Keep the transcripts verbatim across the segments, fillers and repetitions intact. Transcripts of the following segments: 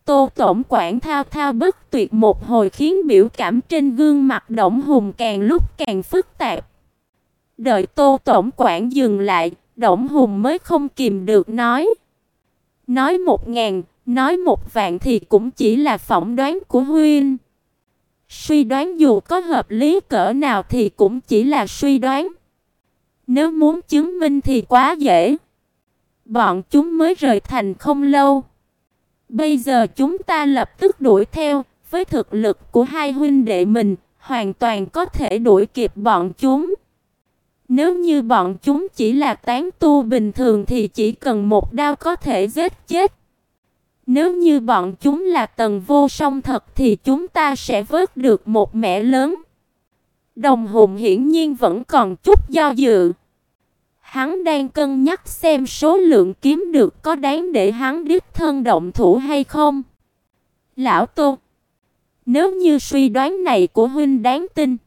Tô tổng quản thao thao bất tuyệt một hồi khiến biểu cảm trên gương mặt Đổng Hùng càng lúc càng phức tạp. Đợi Tô tổng quản dừng lại, Đổng Hùng mới không kìm được nói. Nói một ngàn, nói một vạn thì cũng chỉ là phỏng đoán của huynh. Suy đoán dù có hợp lý cỡ nào thì cũng chỉ là suy đoán. Nếu muốn chứng minh thì quá dễ. Bọn chúng mới rời thành không lâu. Bây giờ chúng ta lập tức đuổi theo, với thực lực của hai huynh đệ mình, hoàn toàn có thể đuổi kịp bọn chúng. Nếu như bọn chúng chỉ là tán tu bình thường thì chỉ cần một đao có thể giết chết. Nếu như bọn chúng là Tần Vô Song thật thì chúng ta sẽ vớt được một mẻ lớn. Đồng Hùng hiển nhiên vẫn còn chút do dự. Hắn đang cân nhắc xem số lượng kiếm được có đáng để hắn đích thân động thủ hay không. Lão Tô, nếu như suy đoán này của huynh đáng tin,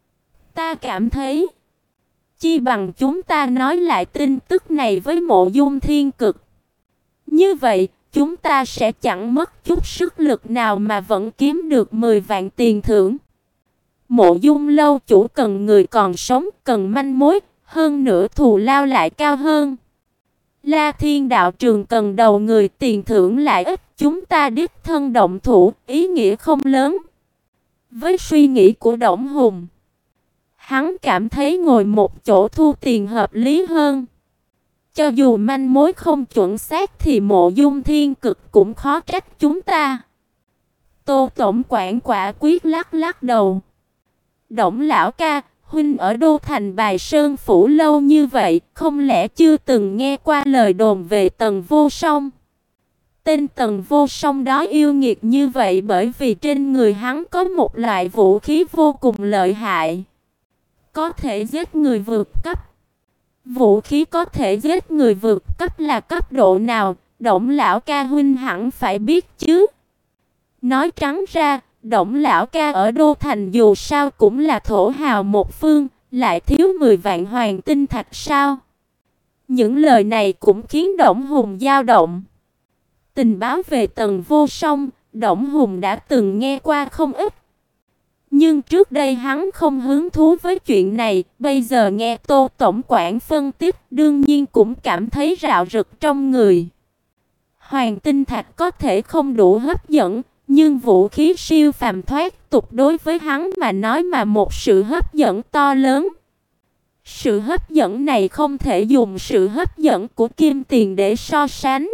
ta cảm thấy chi bằng chúng ta nói lại tin tức này với Mộ Dung Thiên Cực. Như vậy, chúng ta sẽ chẳng mất chút sức lực nào mà vẫn kiếm được mười vạn tiền thưởng. Mộ Dung lâu chủ cần người còn sống, cần manh mối, hơn nữa thù lao lại cao hơn. La Thiên đạo trường cần đầu người, tiền thưởng lại ít, chúng ta đích thân động thủ, ý nghĩa không lớn. Với suy nghĩ của Đổng Hùng, hắn cảm thấy ngồi một chỗ thu tiền hợp lý hơn. Cho dù manh mối không chuẩn xác thì Mộ Dung Thiên Cực cũng khó trách chúng ta. Tô tổng quản quả quyết lắc lắc đầu. Đổng lão ca, huynh ở Đô Thành Bài Sơn Phủ lâu như vậy, không lẽ chưa từng nghe qua lời đồn về Tần Vô Song? Tên Tần Vô Song đó yêu nghiệt như vậy bởi vì trên người hắn có một loại vũ khí vô cùng lợi hại, có thể giết người vượt cấp. Vũ khí có thể giết người vượt cấp là cấp độ nào, Đổng lão ca huynh hẳn phải biết chứ. Nói trắng ra, Đổng lão ca ở Đô Thành dù sao cũng là thổ hào một phương, lại thiếu mười vạn hoàng tinh thạch sao? Những lời này cũng khiến Đổng Hùng dao động. Tình báo về Tần Vô Song, Đổng Hùng đã từng nghe qua không ít. Nhưng trước đây hắn không hứng thú với chuyện này, bây giờ nghe Tô tổng quản phân tích, đương nhiên cũng cảm thấy rạo rực trong người. Hoàng tinh thạch có thể không đủ hấp dẫn, nhưng vũ khí siêu phàm thoát tục đối với hắn mà nói mà một sự hấp dẫn to lớn. Sự hấp dẫn này không thể dùng sự hấp dẫn của kim tiền để so sánh.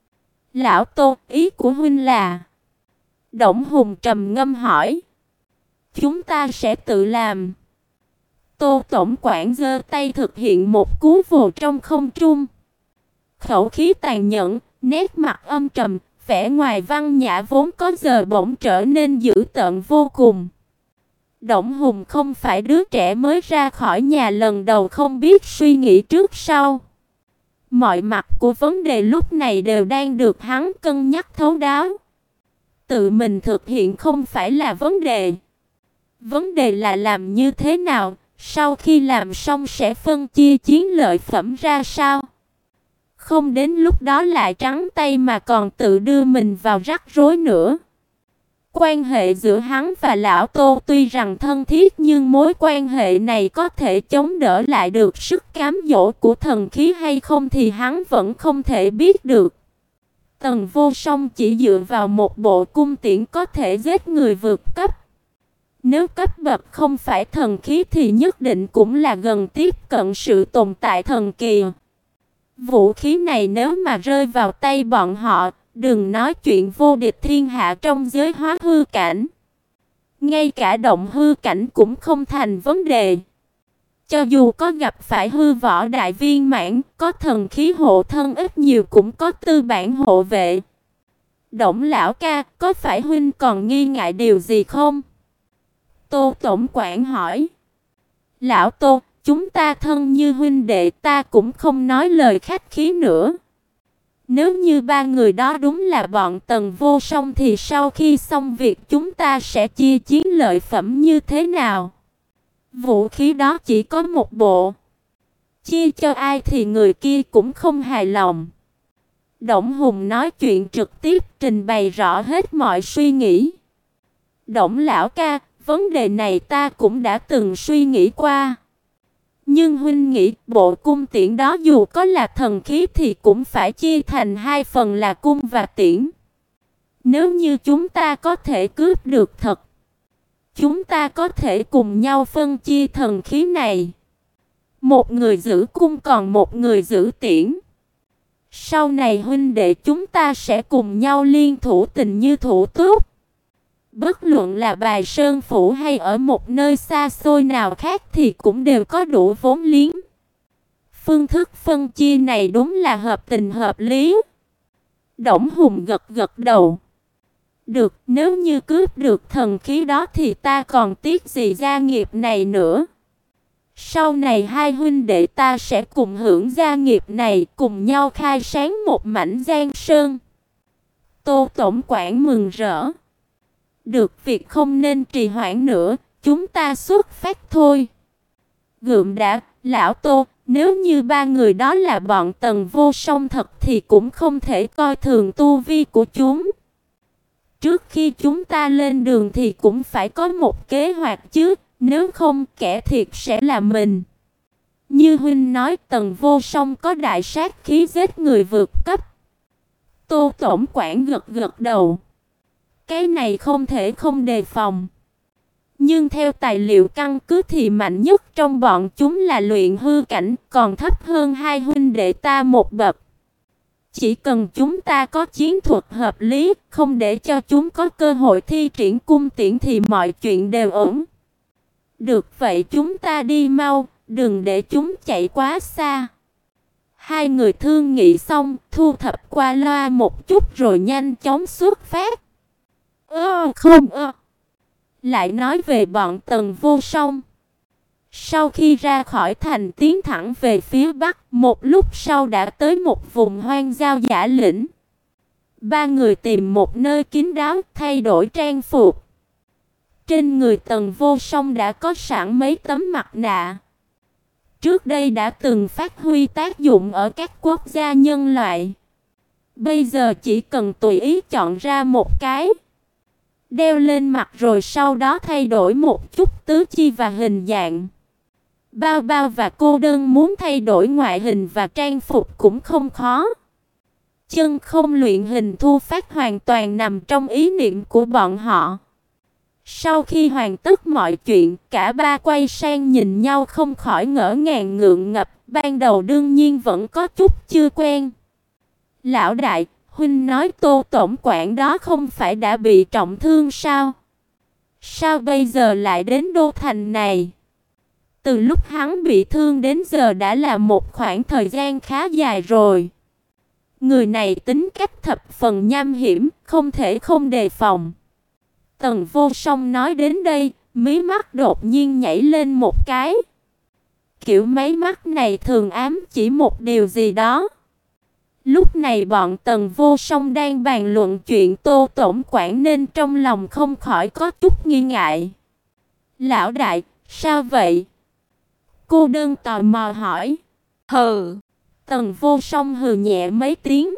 Lão Tô, ý của huynh là? Đổng Hùng trầm ngâm hỏi. Chúng ta sẽ tự làm. Tô tổng quản giơ tay thực hiện một cú vồ trong không trung. Khẩu khí tàn nhẫn, nét mặt âm trầm, vẻ ngoài văn nhã vốn có giờ bỗng trở nên dữ tợn vô cùng. Đổng Hùng không phải đứa trẻ mới ra khỏi nhà lần đầu không biết suy nghĩ trước sau. Mọi mặt của vấn đề lúc này đều đang được hắn cân nhắc thấu đáo. Tự mình thực hiện không phải là vấn đề. Vấn đề là làm như thế nào, sau khi làm xong sẽ phân chia chiến lợi phẩm ra sao. Không đến lúc đó lại trắng tay mà còn tự đưa mình vào rắc rối nữa. Quan hệ giữa hắn và lão Tô tuy rằng thân thiết nhưng mối quan hệ này có thể chống đỡ lại được sức cám dỗ của thần khí hay không thì hắn vẫn không thể biết được. Tần Vô Song chỉ dựa vào một bộ cung tiễn có thể giết người vượt cấp. Nếu cấp bậc không phải thần khí thì nhất định cũng là gần tiếp cận sự tồn tại thần kỳ. Vũ khí này nếu mà rơi vào tay bọn họ, đừng nói chuyện vô địch thiên hạ trong giới hóa hư cảnh. Ngay cả động hư cảnh cũng không thành vấn đề. Cho dù có gặp phải hư võ đại viên mãn, có thần khí hộ thân ít nhiều cũng có tư bản hộ vệ. Đổng lão ca, có phải huynh còn nghi ngại điều gì không? Tô tổng quản hỏi. Lão Tô, chúng ta thân như huynh đệ, ta cũng không nói lời khách khí nữa. Nếu như ba người đó đúng là bọn Tần Vô Song thì sau khi xong việc chúng ta sẽ chia chiến lợi phẩm như thế nào? Vũ khí đó chỉ có một bộ. Chia cho ai thì người kia cũng không hài lòng. Đổng Hùng nói chuyện trực tiếp, trình bày rõ hết mọi suy nghĩ. Đổng lão ca, vấn đề này ta cũng đã từng suy nghĩ qua. Nhưng huynh nghĩ bộ cung tiễn đó dù có là thần khí thì cũng phải chia thành hai phần là cung và tiễn. Nếu như chúng ta có thể cướp được thật, chúng ta có thể cùng nhau phân chia thần khí này. Một người giữ cung còn một người giữ tiễn. Sau này huynh đệ chúng ta sẽ cùng nhau liên thủ tình như thủ túc. Bất luận là Bài Sơn Phủ hay ở một nơi xa xôi nào khác thì cũng đều có đủ vốn liếng. Phương thức phân chia này đúng là hợp tình hợp lý. Đổng Hùng gật gật đầu. Được, nếu như cướp được thần khí đó thì ta còn tiếc gì gia nghiệp này nữa. Sau này hai huynh đệ ta sẽ cùng hưởng gia nghiệp này, cùng nhau khai sáng một mảnh Giang Sơn. Tô tổng quản mừng rỡ. Được, việc không nên trì hoãn nữa, chúng ta xuất phát thôi. Gượm đã, lão Tô, nếu như ba người đó là bọn Tần Vô Song thật thì cũng không thể coi thường tu vi của chúng. Trước khi chúng ta lên đường thì cũng phải có một kế hoạch chứ, nếu không kẻ thiệt sẽ là mình. Như huynh nói, Tần Vô Song có đại sát khí giết người vượt cấp. Tô tổng quản gật gật đầu. Cái này không thể không đề phòng. Nhưng theo tài liệu căn cứ thì mạnh nhất trong bọn chúng là luyện hư cảnh, còn thấp hơn hai huynh đệ ta một bậc. Chỉ cần chúng ta có chiến thuật hợp lý, không để cho chúng có cơ hội thi triển cung tiễn thì mọi chuyện đều ổn. Được vậy chúng ta đi mau, đừng để chúng chạy quá xa. Hai người thương nghị xong, thu thập qua loa một chút rồi nhanh chóng xuất phát. Ơ không ơ. Lại nói về bọn Tần Vô Song. Sau khi ra khỏi thành tiến thẳng về phía bắc, một lúc sau đã tới một vùng hoang giao giả lĩnh. Ba người tìm một nơi kín đáo, thay đổi trang phục. Trên người Tần Vô Song đã có sẵn mấy tấm mặt nạ. Trước đây đã từng phát huy tác dụng ở các quốc gia nhân loại. Bây giờ chỉ cần tùy ý chọn ra một cái, đeo lên mặt rồi sau đó thay đổi một chút tứ chi và hình dạng. Bao Bao và Cô Đơn muốn thay đổi ngoại hình và trang phục cũng không khó. Chân không luyện hình thu phát hoàn toàn nằm trong ý niệm của bọn họ. Sau khi hoàn tất mọi chuyện, cả ba quay sang nhìn nhau không khỏi ngỡ ngàng ngượng ngập, ban đầu đương nhiên vẫn có chút chưa quen. Lão đại, huynh nói Tô tổng quản đó không phải đã bị trọng thương sao? Sao bây giờ lại đến đô thành này? Từ lúc hắn bị thương đến giờ đã là một khoảng thời gian khá dài rồi. Người này tính cách thập phần nham hiểm, không thể không đề phòng. Tần Vô Song nói đến đây, mí mắt đột nhiên nhảy lên một cái. Kiểu máy mắt này thường ám chỉ một điều gì đó. Lúc này bọn Tần Vô Song đang bàn luận chuyện Tô tổng quản nên trong lòng không khỏi có chút nghi ngại. Lão đại, sao vậy? Cô Đơn tò mò hỏi. Hừ. Tần Vô Song hừ nhẹ mấy tiếng.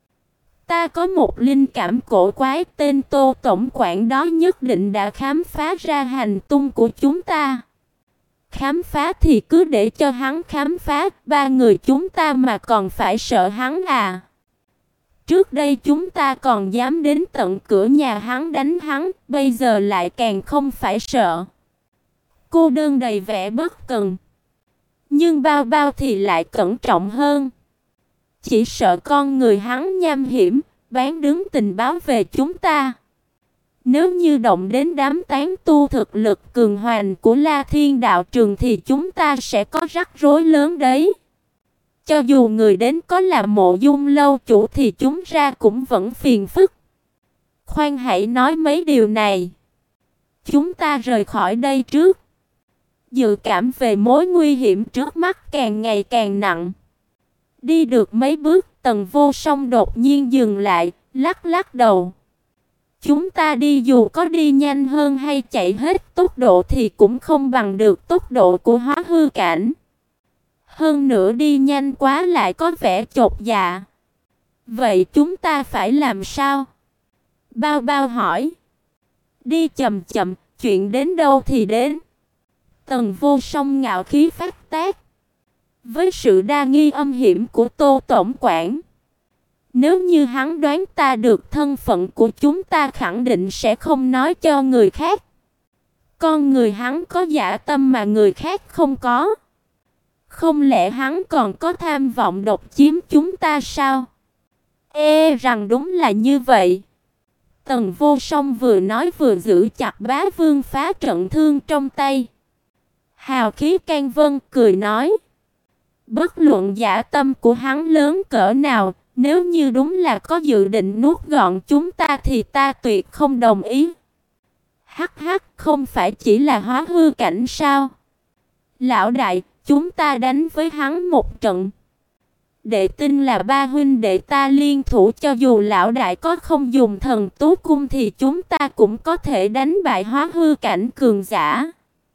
Ta có một linh cảm cổ quái, tên Tô tổng quản đó nhất định đã khám phá ra hành tung của chúng ta. Khám phá thì cứ để cho hắn khám phá, ba người chúng ta mà còn phải sợ hắn à? Trước đây chúng ta còn dám đến tận cửa nhà hắn đánh hắn, bây giờ lại càng không phải sợ. Cô Đơn đầy vẻ bất cần. Nhưng Bao Bao thì lại cẩn trọng hơn. Chỉ sợ con người hắn nham hiểm, bán đứng tình báo về chúng ta. Nếu như động đến đám tán tu thực lực cường hoành của La Thiên đạo trường thì chúng ta sẽ có rắc rối lớn đấy. Cho dù người đến có là Mộ Dung lâu chủ thì chúng ra cũng vẫn phiền phức. Khoan hãy nói mấy điều này. Chúng ta rời khỏi đây trước. Dự cảm về mối nguy hiểm trước mắt càng ngày càng nặng. Đi được mấy bước, Tần Vô Song đột nhiên dừng lại, lắc lắc đầu. Chúng ta đi dù có đi nhanh hơn hay chạy hết tốc độ thì cũng không bằng được tốc độ của hóa hư cảnh. Hơn nữa đi nhanh quá lại có vẻ chột dạ. Vậy chúng ta phải làm sao? Bao Bao hỏi. Đi chậm chậm, chuyện đến đâu thì đến. Tần Vô Song ngạo khí phát tác. Với sự đa nghi âm hiểm của Tô tổng quản, nếu như hắn đoán ta được thân phận của chúng ta khẳng định sẽ không nói cho người khác. Con người hắn có dạ tâm mà người khác không có. Không lẽ hắn còn có tham vọng độc chiếm chúng ta sao? E rằng đúng là như vậy. Tần Vô Song vừa nói vừa giữ chặt bá vương phá trận thương trong tay. Hào khí can vân cười nói. Bất luận dạ tâm của hắn lớn cỡ nào, nếu như đúng là có dự định nuốt gọn chúng ta thì ta tuyệt không đồng ý. Hắc hắc, không phải chỉ là hóa hư cảnh sao? Lão đại, chúng ta đánh với hắn một trận. Đệ tin là ba huynh đệ ta liên thủ, cho dù lão đại có không dùng thần tú cung thì chúng ta cũng có thể đánh bại hóa hư cảnh cường giả.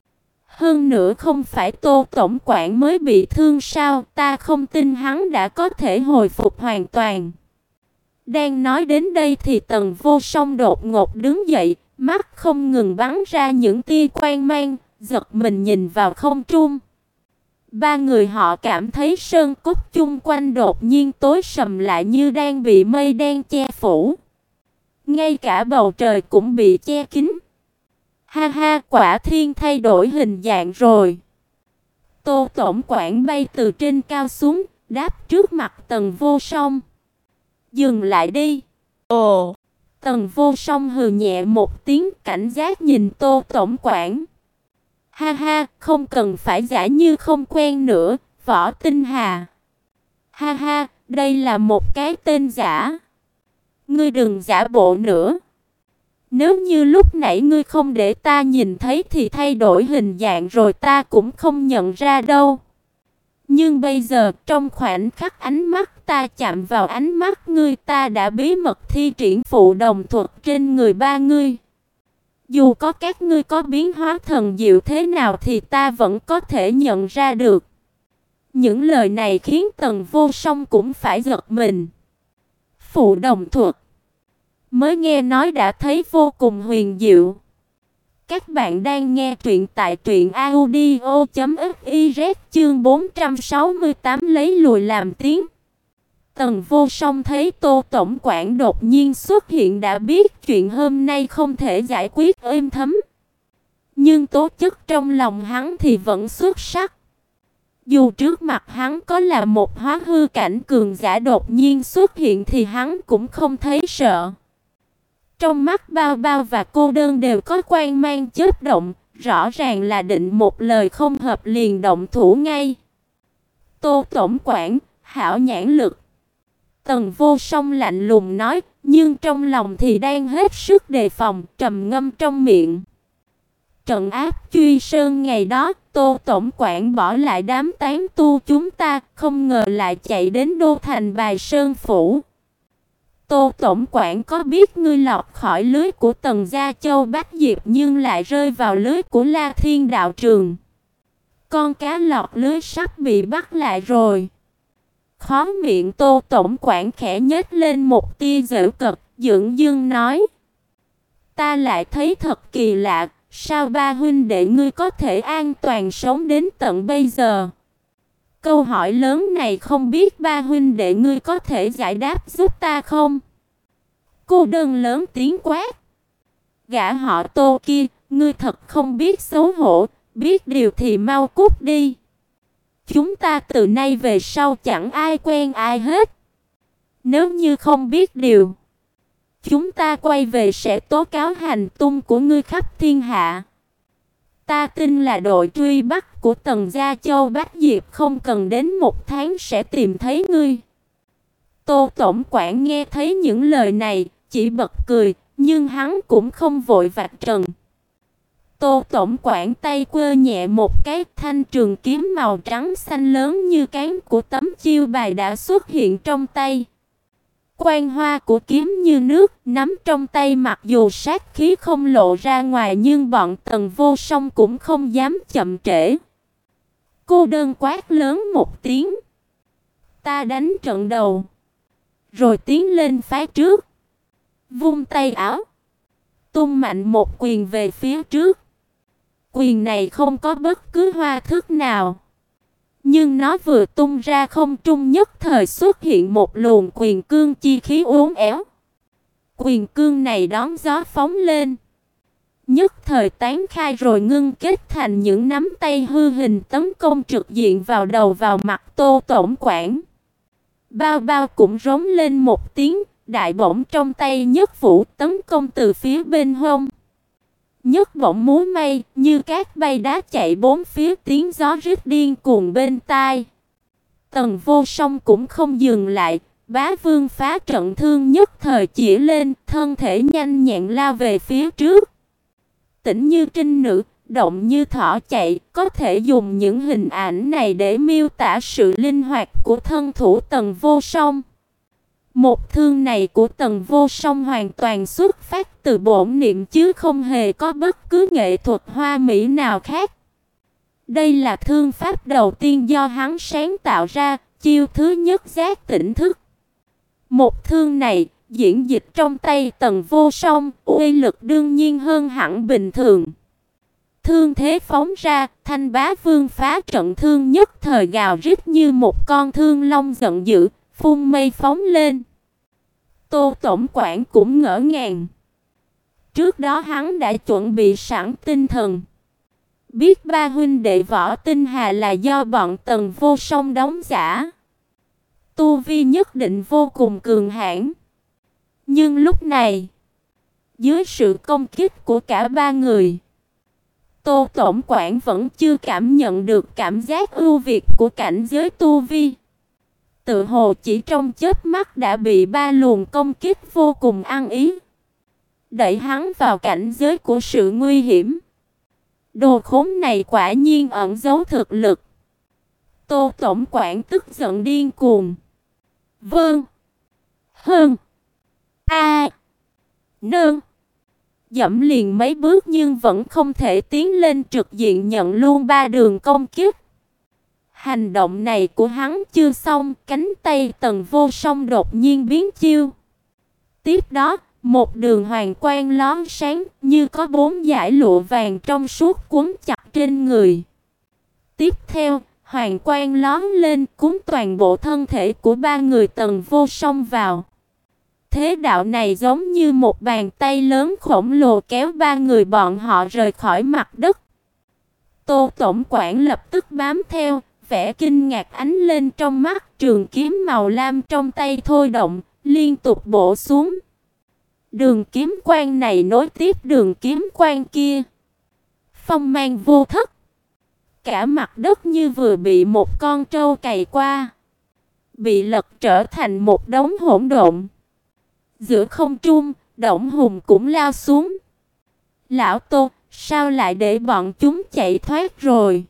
Hơn nữa không phải Tô tổng quản mới bị thương sao, ta không tin hắn đã có thể hồi phục hoàn toàn. Đang nói đến đây thì Tần Vô Song đột ngột đứng dậy, mắt không ngừng bắn ra những tia quang mang, giật mình nhìn vào không trung. Ba người họ cảm thấy sơn cốt chung quanh đột nhiên tối sầm lại như đang bị mây đen che phủ. Ngay cả bầu trời cũng bị che kín. Ha ha, quả thiên thay đổi hình dạng rồi. Tô tổng quản bay từ trên cao xuống, đáp trước mặt Tần Vô Song. Dừng lại đi. Ồ. Tần Vô Song hừ nhẹ một tiếng, cảnh giác nhìn Tô tổng quản. Ha ha, không cần phải giả như không quen nữa, Võ Tinh Hà. Ha ha, đây là một cái tên giả. Ngươi đừng giả bộ nữa. Nếu như lúc nãy ngươi không để ta nhìn thấy thì thay đổi hình dạng rồi ta cũng không nhận ra đâu. Nhưng bây giờ, trong khoảnh khắc ánh mắt ta chạm vào ánh mắt ngươi, ta đã bí mật thi triển phụ đồng thuật trên người ba ngươi. Dù có các ngươi có biến hóa thần diệu thế nào thì ta vẫn có thể nhận ra được. Những lời này khiến Tần Vô Song cũng phải giật mình. Phụ đồng thuật. Mới nghe nói đã thấy vô cùng huyền diệu. Các bạn đang nghe truyện tại truyện audio chấm fiz chương bốn trăm sáu mươi tám lấy lùi làm tiến. Tần Vô Song thấy Tô tổng quản đột nhiên xuất hiện đã biết chuyện hôm nay không thể giải quyết êm thấm. Nhưng tố chất trong lòng hắn thì vẫn xuất sắc. Dù trước mặt hắn có là một hóa hư cảnh cường giả đột nhiên xuất hiện thì hắn cũng không thấy sợ. Trong mắt Bao Bao và Cô Đơn đều có quang mang chớp động, rõ ràng là định một lời không hợp liền động thủ ngay. Tô tổng quản, hảo nhãn lực. Tần Vô Song lạnh lùng nói, nhưng trong lòng thì đang hết sức đề phòng, trầm ngâm trong miệng. Trận áp Truy Sơn ngày đó, Tô tổng quản bỏ lại đám tán tu chúng ta, không ngờ lại chạy đến đô thành Bài Sơn phủ. Tô tổng quản có biết ngươi lọt khỏi lưới của Tần Gia Châu Bách Diệp nhưng lại rơi vào lưới của La Thiên đạo trường. Con cá lọt lưới sắp bị bắt lại rồi. Khóe miệng Tô tổng quản khẽ nhếch lên một tia giễu cợt, dửng dưng nói: "Ta lại thấy thật kỳ lạ, sao ba huynh đệ ngươi có thể an toàn sống đến tận bây giờ?" Câu hỏi lớn này không biết ba huynh đệ ngươi có thể giải đáp giúp ta không? Cô Đơn lớn tiếng quát. Gã họ Tô kia, ngươi thật không biết xấu hổ, biết điều thì mau cút đi. Chúng ta từ nay về sau chẳng ai quen ai hết. Nếu như không biết điều, chúng ta quay về sẽ tố cáo hành tung của ngươi khắp thiên hạ. Ta tin là đội truy bắt của Tần Gia Châu Bách Diệp không cần đến một tháng sẽ tìm thấy ngươi. Tô tổng quản nghe thấy những lời này, chỉ bật cười, nhưng hắn cũng không vội vạch trần. Tô tổng quản tay quơ nhẹ một cái, thanh trường kiếm màu trắng xanh lớn như cán của tấm chiêu bài đã xuất hiện trong tay. Quang hoa của kiếm như nước, nắm trong tay mặc dù sát khí không lộ ra ngoài nhưng bọn Tần Vô Song cũng không dám chậm trễ. Cô Đơn quát lớn một tiếng. Ta đánh trận đầu. rồi tiến lên phái trước, vung tay áo, tung mạnh một quyền về phía trước. Quyền này không có bất cứ hoa thức nào, nhưng nó vừa tung ra không trung nhất thời xuất hiện một luồng quyền cương chi khí uốn éo. Quyền cương này đón gió phóng lên, nhất thời tán khai rồi ngưng kết thành những nắm tay hư hình tấn công trực diện vào đầu vào mặt Tô tổng quản. Bao bao cũng rống lên một tiếng, đại bổng trong tay nhất vũ tấn công từ phía bên hông. Nhất bổng múa may, như cát bay đá chạy bốn phía, tiếng gió rít điên cuồng bên tai. Tần Vô Song cũng không dừng lại, bá vương phá trận thương nhất thời chỉ lên, thân thể nhanh nhẹn lao về phía trước. Tĩnh như trinh nữ, động như thỏ chạy, có thể dùng những hình ảnh này để miêu tả sự linh hoạt của thân thủ Tần Vô Song. Một thương này của Tần Vô Song hoàn toàn xuất phát từ bổn niệm chứ không hề có bất cứ nghệ thuật hoa mỹ nào khác. Đây là thương pháp đầu tiên do hắn sáng tạo ra, chiêu thứ nhất giác tỉnh thức. Một thương này diễn dịch trong tay Tần Vô Song, uy lực đương nhiên hơn hẳn bình thường. Thương thế phóng ra, Thanh Bá Vương phá trận thương nhất thời gào rít như một con thương long giận dữ, phun mây phóng lên. Tô tổng quản cũng ngỡ ngàng. Trước đó hắn đã chuẩn bị sẵn tinh thần, biết ba huynh đệ Võ Tinh Hà là do bọn Tần Vô Song đóng giả, tu vi nhất định vô cùng cường hãn. Nhưng lúc này, dưới sự công kích của cả ba người, Tô tổng quản vẫn chưa cảm nhận được cảm giác ưu việt của cảnh giới tu vi. Tự hồ chỉ trong chớp mắt đã bị ba luồng công kích vô cùng ăn ý, đẩy hắn vào cảnh giới của sự nguy hiểm. Đồ khốn này quả nhiên ẩn giấu thực lực. Tô tổng quản tức giận điên cuồng. Vâng. Hơn. A. Nương. Dẫm liền mấy bước nhưng vẫn không thể tiến lên trực diện nhận luôn ba đường công kích. Hành động này của hắn chưa xong, cánh tay Tần Vô Song đột nhiên biến chiêu. Tiếp đó, một đường hoàng quang lóe sáng, như có bốn dải lụa vàng trong suốt quấn chặt trên người. Tiếp theo, hoàng quang lóe lên cuốn toàn bộ thân thể của ba người Tần Vô Song vào. Thế đạo này giống như một bàn tay lớn khổng lồ kéo ba người bọn họ rời khỏi mặt đất. Tô tổng quản lập tức bám theo, vẻ kinh ngạc ánh lên trong mắt, trường kiếm màu lam trong tay thôi động, liên tục bổ xuống. Đường kiếm quang này nối tiếp đường kiếm quang kia, phong mang vô thức. Cả mặt đất như vừa bị một con trâu cày qua, bị lật trở thành một đống hỗn độn. Giữa không trung, Đổng Hùng cũng lao xuống. Lão Tô, sao lại để bọn chúng chạy thoát rồi?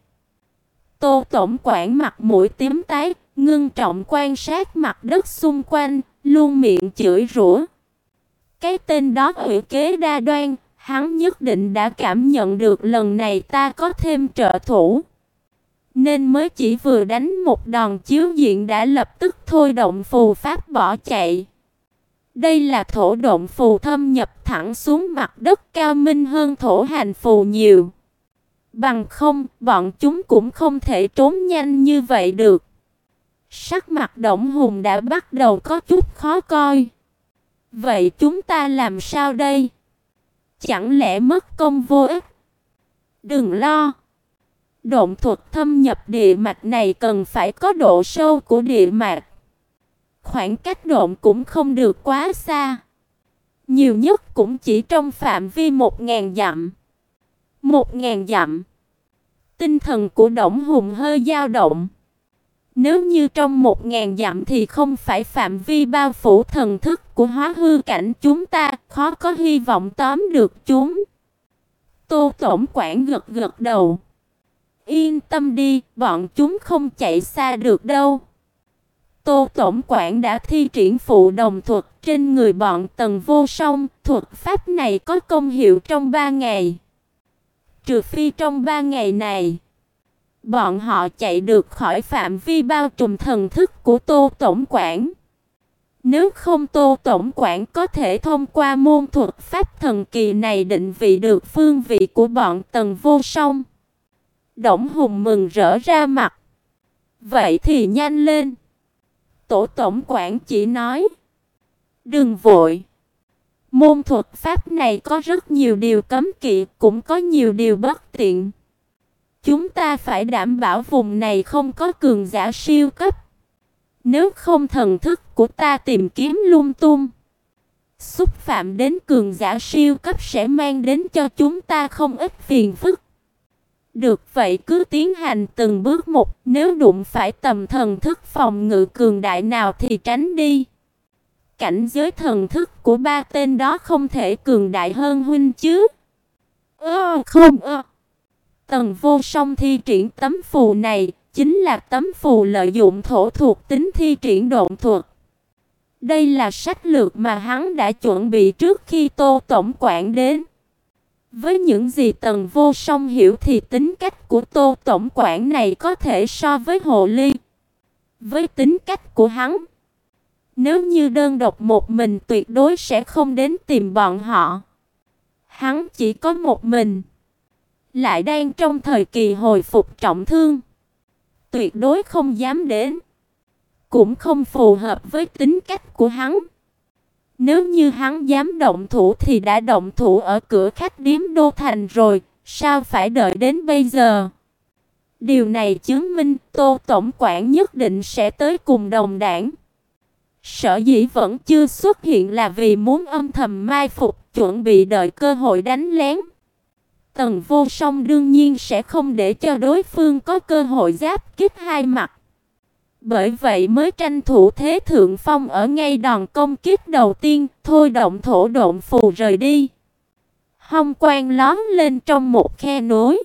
Tô tổng quản mặt mũi tím tái, ngưng trọng quan sát mặt đất xung quanh, luôn miệng chửi rủa. Cái tên đó ủy kế đa đoan, hắn nhất định đã cảm nhận được lần này ta có thêm trợ thủ, nên mới chỉ vừa đánh một đòn chiếu diện đã lập tức thôi động phù pháp bỏ chạy. Đây là thổ động phù thâm nhập thẳng xuống mặt đất, cao minh hơn thổ hành phù nhiều. Bằng không, bọn chúng cũng không thể trốn nhanh như vậy được. Sắc mặt Đổng Hùng đã bắt đầu có chút khó coi. Vậy chúng ta làm sao đây? Chẳng lẽ mất công vô ích? Đừng lo. Độn thuật thâm nhập địa mạch này cần phải có độ sâu của địa mạch. Khoảng cách độn cũng không được quá xa. Nhiều nhất cũng chỉ trong phạm vi một ngàn dặm. Một ngàn dặm. Tinh thần của Đổng Hùng hơi dao động. Nếu như trong một ngàn dặm thì không phải phạm vi bao phủ thần thức của hóa hư cảnh chúng ta, khó có hy vọng tóm được chúng. Tô tổng quản gật gật đầu. Yên tâm đi, bọn chúng không chạy xa được đâu. Tô tổng quản đã thi triển phụ đồng thuật trên người bọn Tần Vô Song, thuật pháp này có công hiệu trong ba ngày. Trừ phi trong ba ngày này, bọn họ chạy được khỏi phạm vi bao trùm thần thức của Tô tổng quản. Nếu không Tô tổng quản có thể thông qua môn thuật pháp thần kỳ này định vị được phương vị của bọn Tần Vô Song. Đổng Hùng mừng rỡ ra mặt. Vậy thì nhanh lên. Tổ tổng quản chỉ nói. Đừng vội. Môn thuật pháp này có rất nhiều điều cấm kỵ, cũng có nhiều điều bất tiện. Chúng ta phải đảm bảo vùng này không có cường giả siêu cấp. Nếu không thần thức của ta tìm kiếm lung tung, xúc phạm đến cường giả siêu cấp sẽ mang đến cho chúng ta không ít phiền phức. Được vậy cứ tiến hành từng bước một, nếu đụng phải tầm thần thức phòng ngự cường đại nào thì tránh đi. Cảnh giới thần thức của ba tên đó không thể cường đại hơn huynh chứ? Ơ không ơ. Tần Vô Song thi triển tấm phù này, chính là tấm phù lợi dụng thổ thuộc tính thi triển độn thuật. Đây là sách lược mà hắn đã chuẩn bị trước khi Tô tổng quản đến. Với những gì Tần Vô Song hiểu thì tính cách của Tô tổng quản này có thể so với hồ ly. Với tính cách của hắn, nếu như đơn độc một mình tuyệt đối sẽ không đến tìm bọn họ. Hắn chỉ có một mình, lại đang trong thời kỳ hồi phục trọng thương, tuyệt đối không dám đến, cũng không phù hợp với tính cách của hắn. Nếu như hắn dám động thủ thì đã động thủ ở cửa khách điếm Đô Thành rồi, sao phải đợi đến bây giờ? Điều này chứng minh Tô tổng quản nhất định sẽ tới cùng đồng đảng. Sở dĩ vẫn chưa xuất hiện là vì muốn âm thầm mai phục, chuẩn bị đợi cơ hội đánh lén. Tần Vô Song đương nhiên sẽ không để cho đối phương có cơ hội giáp kích hai mặt. Bởi vậy mới tranh thủ thế thượng phong ở ngay đòn công kích đầu tiên, thôi động thổ độn phù rời đi. Hồng quang lóe lên trong một khe núi.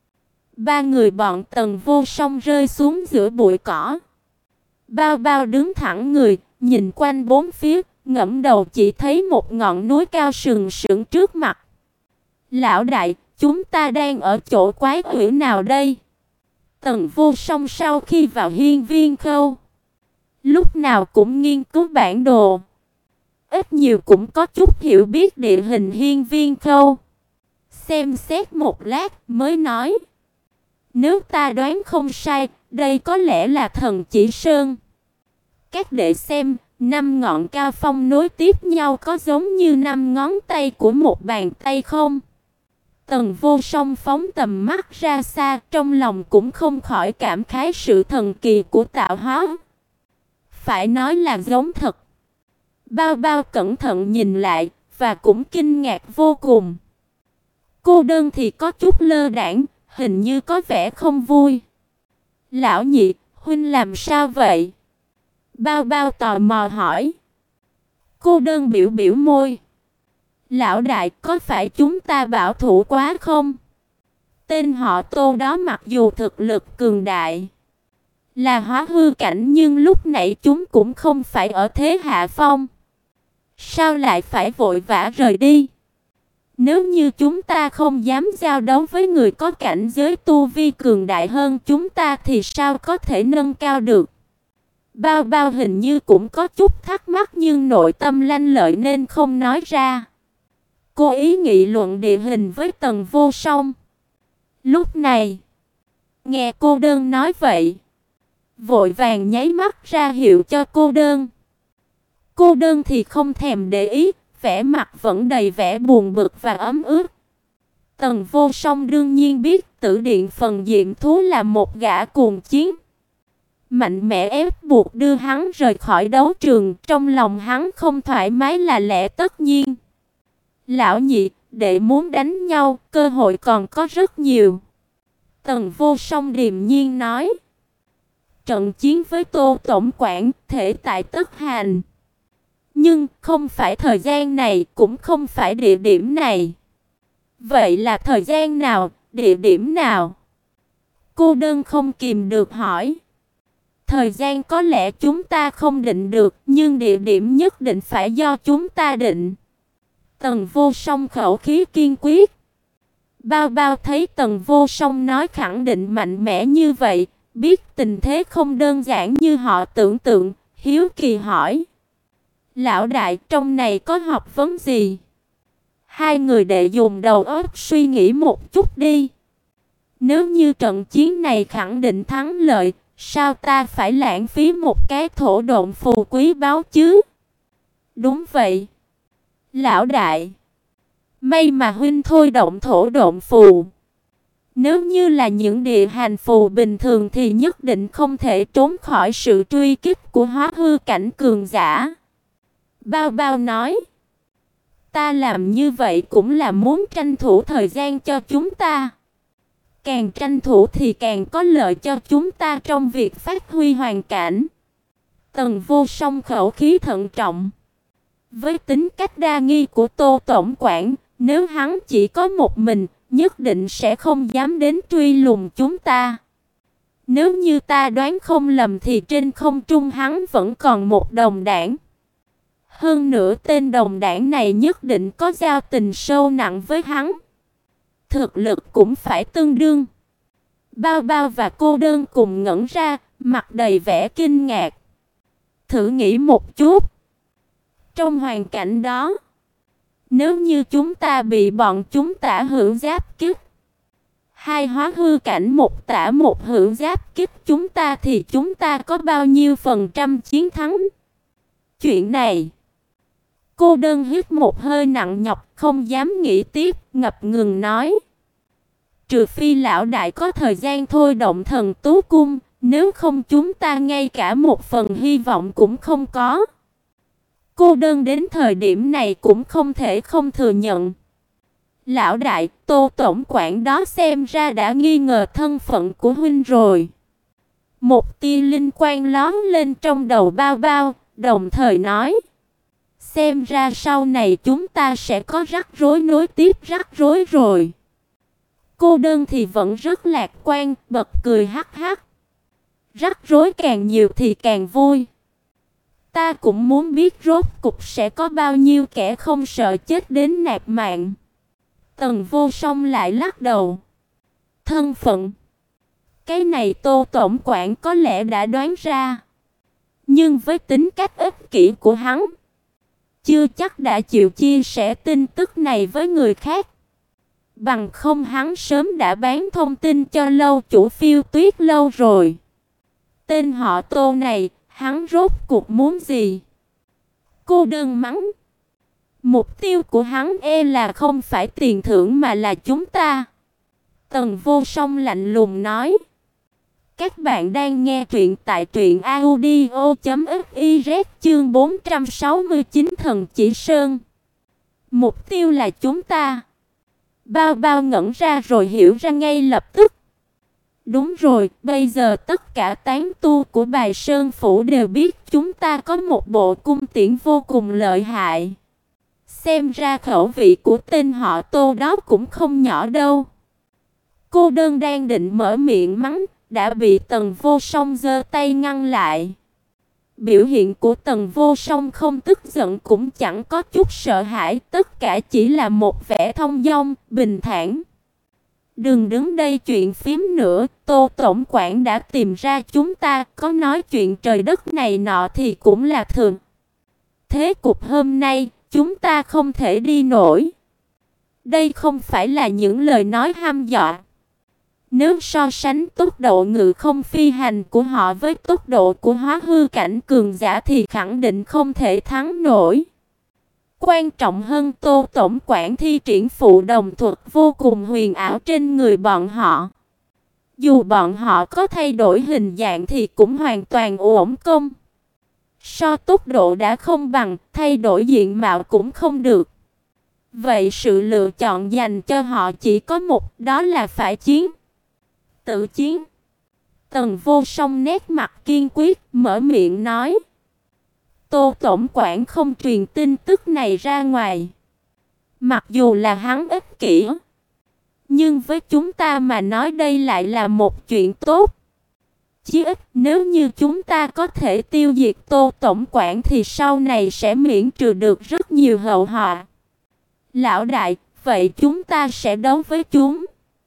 Ba người bọn Tần Vô Song rơi xuống giữa bụi cỏ. Bao Bao đứng thẳng người, nhìn quanh bốn phía, ngẩng đầu chỉ thấy một ngọn núi cao sừng sững trước mặt. Lão đại, chúng ta đang ở chỗ quái quỷ nào đây? Tần Vô Song sau khi vào hiên viên khâu, lúc nào cũng nghiên cứu bản đồ, ít nhiều cũng có chút hiểu biết địa hình hiên viên khâu. Xem xét một lát mới nói, nếu ta đoán không sai, đây có lẽ là Thần Chỉ Sơn. Các đệ xem, năm ngọn cao phong nối tiếp nhau có giống như năm ngón tay của một bàn tay không? Tần Vô Song phóng tầm mắt ra xa, trong lòng cũng không khỏi cảm khái sự thần kỳ của tạo hóa. Phải nói là giống thật. Bao Bao cẩn thận nhìn lại, và cũng kinh ngạc vô cùng. Cô đơn thì có chút lơ đãng, hình như có vẻ không vui. Lão nhị, huynh làm sao vậy? Bao Bao tò mò hỏi. Cô đơn biểu biểu môi. Lão đại, có phải chúng ta bảo thủ quá không? Tên họ Tô đó mặc dù thực lực cường đại, là hóa hư cảnh, nhưng lúc nãy chúng cũng không phải ở thế hạ phong. Sao lại phải vội vã rời đi? Nếu như chúng ta không dám giao đấu với người có cảnh giới tu vi cường đại hơn chúng ta thì sao có thể nâng cao được? Bao Bao hình như cũng có chút thắc mắc nhưng nội tâm lanh lợi nên không nói ra. Cô ý nghị luận địa hình với Tần Vô Song. Lúc này, nghe cô đơn nói vậy, vội vàng nháy mắt ra hiệu cho cô đơn. Cô đơn thì không thèm để ý, vẻ mặt vẫn đầy vẻ buồn bực và ấm ức. Tần Vô Song đương nhiên biết Tử Điện Phần Diệm Thú là một gã cuồng chiến, mạnh mẽ ép buộc đưa hắn rời khỏi đấu trường, trong lòng hắn không thoải mái là lẽ tất nhiên. Lão nhị, đệ muốn đánh nhau, cơ hội còn có rất nhiều. Tần Vô Song điềm nhiên nói. Trận chiến với Tô tổng quản, thể tại tất hành. Nhưng không phải thời gian này, cũng không phải địa điểm này. Vậy là thời gian nào, địa điểm nào? Cô đơn không kìm được hỏi. Thời gian có lẽ chúng ta không định được, nhưng địa điểm nhất định phải do chúng ta định. Tần Vô Song khẩu khí kiên quyết. Bao Bao thấy Tần Vô Song nói khẳng định mạnh mẽ như vậy, biết tình thế không đơn giản như họ tưởng tượng, hiếu kỳ hỏi. Lão đại, trong này có học vấn gì? Hai người đệ dùng đầu óc suy nghĩ một chút đi. Nếu như trận chiến này khẳng định thắng lợi, sao ta phải lãng phí một cái thổ độn phù quý báu chứ? Đúng vậy. Lão đại, may mà huynh thôi động thổ độn phù. Nếu như là những địa hành phù bình thường thì nhất định không thể trốn khỏi sự truy kích của hóa hư cảnh cường giả. Bao Bao nói, ta làm như vậy cũng là muốn tranh thủ thời gian cho chúng ta. Càng tranh thủ thì càng có lợi cho chúng ta trong việc phát huy hoàn cảnh. Tần Vô Song khẩu khí thận trọng. Với tính cách đa nghi của Tô tổng quản, nếu hắn chỉ có một mình, nhất định sẽ không dám đến truy lùng chúng ta. Nếu như ta đoán không lầm thì trên không trung hắn vẫn còn một đồng đảng. Hơn nữa tên đồng đảng này nhất định có giao tình sâu nặng với hắn. Thực lực cũng phải tương đương. Bao Bao và Cô Đơn cùng ngẩn ra, mặt đầy vẻ kinh ngạc. Thử nghĩ một chút. Trong hoàn cảnh đó, nếu như chúng ta bị bọn chúng tả hữu giáp kích, hai hóa hư cảnh một tả một hữu giáp kích chúng ta thì chúng ta có bao nhiêu phần trăm chiến thắng? Chuyện này, Cô Đơn hít một hơi nặng nhọc, không dám nghĩ tiếp, ngập ngừng nói. Trừ phi lão đại có thời gian thôi động thần tú cung, nếu không chúng ta ngay cả một phần hy vọng cũng không có. Cô Đơn đến thời điểm này cũng không thể không thừa nhận. Lão đại, Tô tổng quản đó xem ra đã nghi ngờ thân phận của huynh rồi. Một tia linh quang lóe lên trong đầu Bao Bao, đồng thời nói. Xem ra sau này chúng ta sẽ có rắc rối nối tiếp rắc rối rồi. Cô Đơn thì vẫn rất lạc quan, bật cười hắc hắc. Rắc rối càng nhiều thì càng vui. Ta cũng muốn biết rốt cục sẽ có bao nhiêu kẻ không sợ chết đến nạp mạng. Tần Vô Song lại lắc đầu. Thân phận, cái này Tô tổng quản có lẽ đã đoán ra. Nhưng với tính cách ích kỷ của hắn, chưa chắc đã chịu chia sẻ tin tức này với người khác. Bằng không hắn sớm đã bán thông tin cho lâu chủ Phiêu Tuyết lâu rồi. Tên họ Tô này, hắn rốt cuộc muốn gì? Cô Đơn mắng. Mục tiêu của hắn e là không phải tiền thưởng mà là chúng ta. Tần Vô Song lạnh lùng nói. Các bạn đang nghe truyện tại truyện audio chấm fiz chương bốn trăm sáu mươi chín Thần Chỉ Sơn. Mục tiêu là chúng ta. Bao Bao ngẩn ra rồi hiểu ra ngay lập tức. Đúng rồi, bây giờ tất cả tán tu của Bài Sơn Phủ đều biết chúng ta có một bộ cung tiễn vô cùng lợi hại. Xem ra khẩu vị của tên họ Tô đó cũng không nhỏ đâu. Cô Đơn đang định mở miệng mắng, đã bị Tần Vô Song giơ tay ngăn lại. Biểu hiện của Tần Vô Song không tức giận cũng chẳng có chút sợ hãi, tất cả chỉ là một vẻ thông dong, bình thản. Đừng đứng đây chuyện phím nữa, Tô tổng quản đã tìm ra chúng ta, có nói chuyện trời đất này nọ thì cũng là thường. Thế cục hôm nay, chúng ta không thể đi nổi. Đây không phải là những lời nói hăm dọa. Nếu so sánh tốc độ ngự không phi hành của họ với tốc độ của hóa hư cảnh cường giả thì khẳng định không thể thắng nổi. Quan trọng hơn, Tô tổng quản thi triển phụ đồng thuật vô cùng huyền ảo trên người bọn họ. Dù bọn họ có thay đổi hình dạng thì cũng hoàn toàn uổng công. So tốc độ đã không bằng, thay đổi diện mạo cũng không được. Vậy sự lựa chọn dành cho họ chỉ có một, đó là phải chiến. Tự chiến. Tần Vô Song nét mặt kiên quyết, mở miệng nói. Tô tổng quản không truyền tin tức này ra ngoài. Mặc dù là hắn ích kỷ, nhưng với chúng ta mà nói đây lại là một chuyện tốt. Chí ít nếu như chúng ta có thể tiêu diệt Tô tổng quản thì sau này sẽ miễn trừ được rất nhiều hậu họa. Lão đại, vậy chúng ta sẽ đấu với chúng.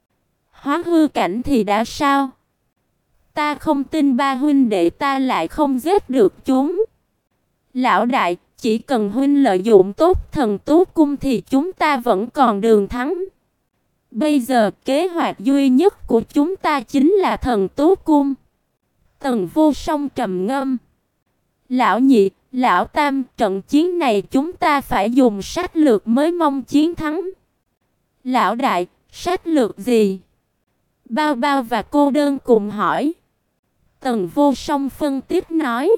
Hóa hư cảnh thì đã sao? Ta không tin ba huynh đệ ta lại không giết được chúng. Lão đại, Chỉ cần huynh lợi dụng tốt Thần Tú Cung thì chúng ta vẫn còn đường thắng. Bây giờ kế hoạch duy nhất của chúng ta chính là Thần Tú Cung. Tần Vô Song trầm ngâm. Lão nhị, lão tam, trận chiến này chúng ta phải dùng sách lược mới mong chiến thắng. Lão đại, sách lược gì? Bao Bao và Cô Đơn cùng hỏi. Tần Vô Song phân tích nói.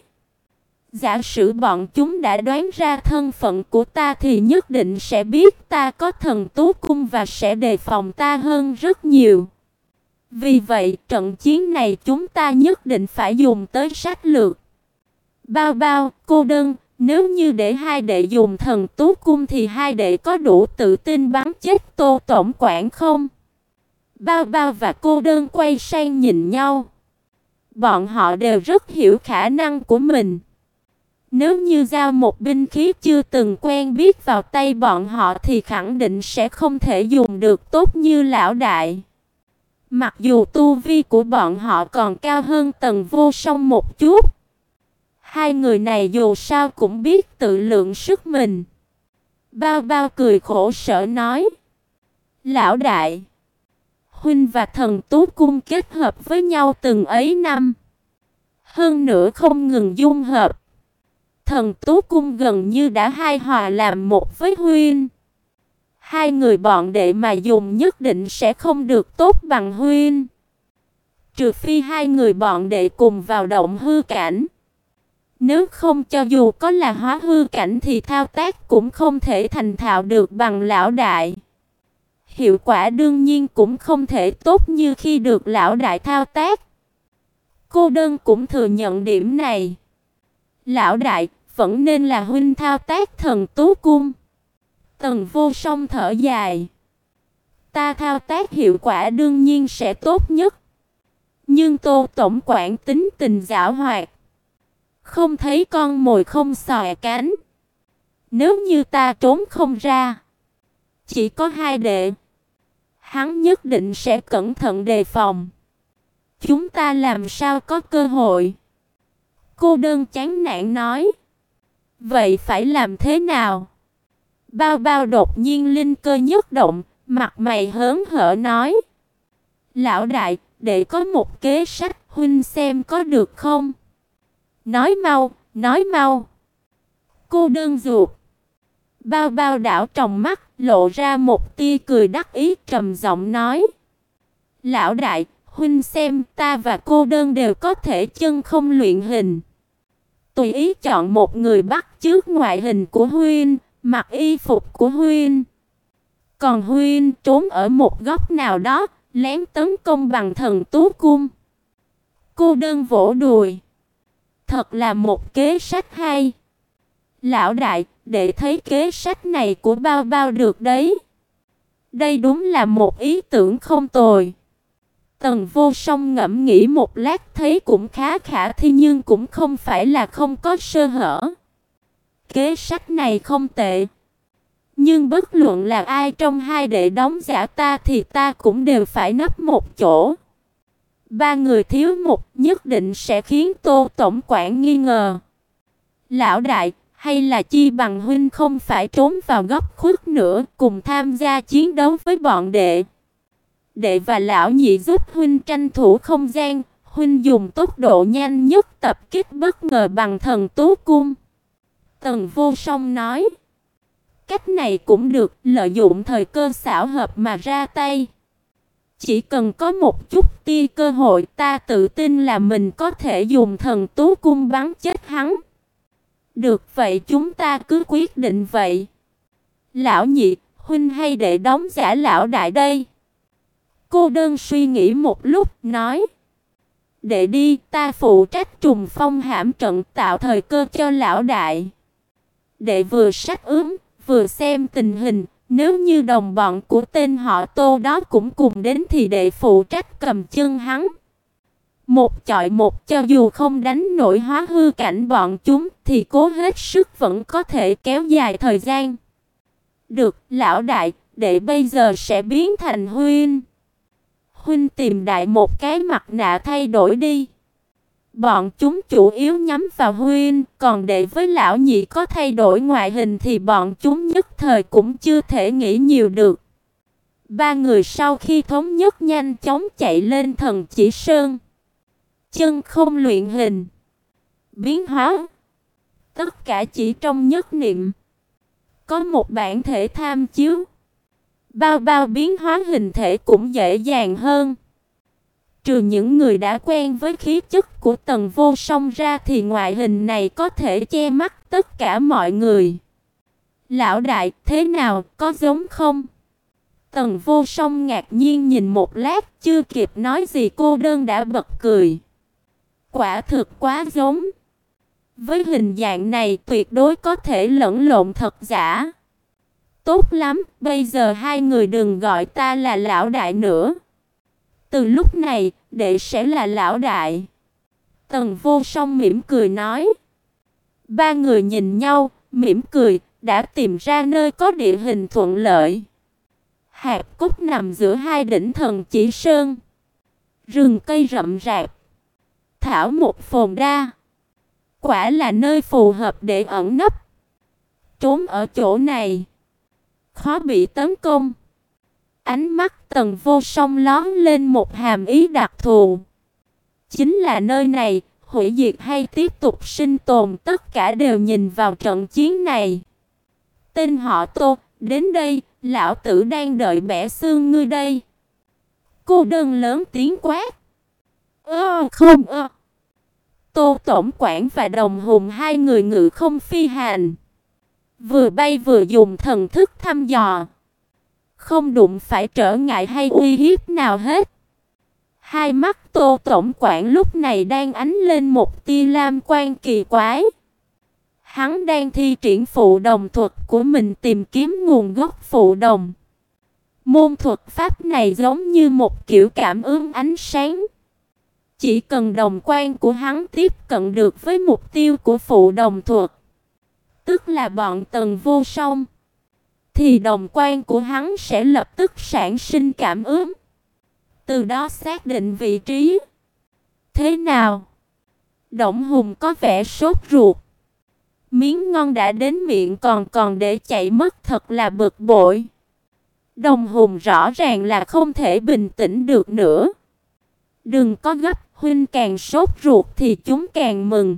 Giả sử bọn chúng đã đoán ra thân phận của ta thì nhất định sẽ biết ta có Thần Tú Cung và sẽ đề phòng ta hơn rất nhiều. Vì vậy, trận chiến này chúng ta nhất định phải dùng tới sách lược. Bao Bao, Cô Đơn, nếu như để hai đệ dùng Thần Tú Cung thì hai đệ có đủ tự tin bắn chết Tô tổng quản không? Bao Bao và Cô Đơn quay sang nhìn nhau. Bọn họ đều rất hiểu khả năng của mình. Nếu như giao một binh khí chưa từng quen biết vào tay bọn họ thì khẳng định sẽ không thể dùng được tốt như lão đại. Mặc dù tu vi của bọn họ còn cao hơn Tần Vô Song một chút. Hai người này dù sao cũng biết tự lượng sức mình. Bao Bao cười khổ sở nói. Lão đại, huynh và Thần Tú Cung kết hợp với nhau từng ấy năm. Hơn nữa không ngừng dung hợp. Thần Tú Cung gần như đã hai hòa làm một với huynh. Hai người bọn đệ mà dùng nhất định sẽ không được tốt bằng huynh. Trừ phi hai người bọn đệ cùng vào động hư cảnh. Nếu không cho dù có là hóa hư cảnh thì thao tác cũng không thể thành thạo được bằng lão đại. Hiệu quả đương nhiên cũng không thể tốt như khi được lão đại thao tác. Cô Đơn cũng thừa nhận điểm này. Lão đại, vẫn nên là huynh thao tác Thần Tú Cung. Tần Vô Song thở dài. Ta thao tác hiệu quả đương nhiên sẽ tốt nhất. Nhưng Tô tổng quản tính tình giảo hoạt. Không thấy con mồi không xòe cánh. Nếu như ta trốn không ra, chỉ có hai đệ, hắn nhất định sẽ cẩn thận đề phòng. Chúng ta làm sao có cơ hội? Cô Đơn chán nản nói. Vậy phải làm thế nào? Bao Bao đột nhiên linh cơ nhất động, mặt mày hớn hở nói. Lão đại, đệ có một kế sách, huynh xem có được không? Nói mau, nói mau. Cô Đơn ruột. Bao Bao đảo tròng mắt, lộ ra một tia cười đắc ý, trầm giọng nói. Lão đại, huynh xem, ta và Cô Đơn đều có thể chân không luyện hình. Tùy ý chọn một người bắt chước ngoại hình của huynh, mặc y phục của huynh. Còn huynh trốn ở một góc nào đó, lén tấn công bằng Thần Tú Cung. Cô Đơn vỗ đùi. Thật là một kế sách hay. Lão đại, để thấy kế sách này của Bao Bao được đấy. Đây đúng là một ý tưởng không tồi. Tần Vô Song ngẫm nghĩ một lát thấy cũng khá khả thi nhưng cũng không phải là không có sơ hở. Kế sách này không tệ. Nhưng bất luận là ai trong hai đệ đóng giả ta thì ta cũng đều phải nấp một chỗ. Ba người thiếu một nhất định sẽ khiến Tô tổng quản nghi ngờ. Lão đại, hay là chi bằng huynh không phải trốn vào góc khuất nữa, cùng tham gia chiến đấu với bọn đệ. Đệ và lão nhị giúp huynh tranh thủ không gian, huynh dùng tốc độ nhanh nhất tập kích bất ngờ bằng Thần Tú Cung. Tần Vô Song nói. Cách này cũng được, lợi dụng thời cơ xảo hợp mà ra tay. Chỉ cần có một chút tia cơ hội, ta tự tin là mình có thể dùng Thần Tú Cung bắn chết hắn. Được vậy chúng ta cứ quyết định vậy. Lão nhị, huynh hay đệ đóng giả lão đại đây? Cô Đơn suy nghĩ một lúc, nói. Đệ đi, ta phụ trách trùng phong hãm trận tạo thời cơ cho lão đại. Đệ vừa sách ướm, vừa xem tình hình, nếu như đồng bọn của tên họ Tô đó cũng cùng đến thì đệ phụ trách cầm chân hắn. Một chọi một, cho dù không đánh nổi hóa hư cảnh bọn chúng thì cố hết sức vẫn có thể kéo dài thời gian. Được, lão đại, đệ bây giờ sẽ biến thành huynh. Huynh tìm đại một cái mặt nạ thay đổi đi. Bọn chúng chủ yếu nhắm vào Huynh, còn để với lão nhị có thay đổi ngoại hình thì bọn chúng nhất thời cũng chưa thể nghĩ nhiều được. Ba người sau khi thống nhất nhanh chóng chạy lên Thần Chỉ Sơn. Chân không luyện hình, biến hóa, tất cả chỉ trong nhất niệm. Có một bản thể tham chiếu, bao bao biến hóa hình thể cũng dễ dàng hơn. Trừ những người đã quen với khí chất của Tần Vô Song ra thì ngoại hình này có thể che mắt tất cả mọi người. Lão đại, thế nào, có giống không? Tần Vô Song ngạc nhiên nhìn một lát, chưa kịp nói gì cô đơn đã bật cười. Quả thực quá giống. Với hình dạng này tuyệt đối có thể lẫn lộn thật giả. Tốt lắm, bây giờ hai người đừng gọi ta là lão đại nữa. Từ lúc này, đệ sẽ là lão đại. Tần Vô Song mỉm cười nói. Ba người nhìn nhau, mỉm cười, đã tìm ra nơi có địa hình thuận lợi. Hạp cốc nằm giữa hai đỉnh Thần Chỉ Sơn. Rừng cây rậm rạp, thảo một phồn đa. Quả là nơi phù hợp để ẩn nấp. Trốn ở chỗ này, khó bị tấn công. Ánh mắt Tần Vô Song lóe lên một hàm ý đặc thù. Chính là nơi này, hủy diệt hay tiếp tục sinh tồn, tất cả đều nhìn vào trận chiến này. Tên họ Tô, đến đây, lão tử đang đợi bẻ xương ngươi đây. Cô đơn lớn tiếng quát. Ơ không ơ. Tô tổng quản và Đồng Hùng hai người ngự không phi hành, vừa bay vừa dùng thần thức thăm dò, không đụng phải trở ngại hay uy hiếp nào hết. Hai mắt Tô tổng quản lúc này đang ánh lên một tia lam quang kỳ quái. Hắn đang thi triển phụ đồng thuật của mình tìm kiếm nguồn gốc phụ đồng. Môn thuật pháp này giống như một kiểu cảm ứng ánh sáng. Chỉ cần đồng quan của hắn tiếp cận được với mục tiêu của phụ đồng thuật, tức là bọn Tần Vô Song, thì đồng quan của hắn sẽ lập tức sản sinh cảm ứng, từ đó xác định vị trí. Thế nào? Đồng Hùng có vẻ sốt ruột. Miếng ngon đã đến miệng còn còn để chạy mất, thật là bực bội. Đồng Hùng rõ ràng là không thể bình tĩnh được nữa. Đừng có gấp, huynh càng sốt ruột thì chúng càng mừng.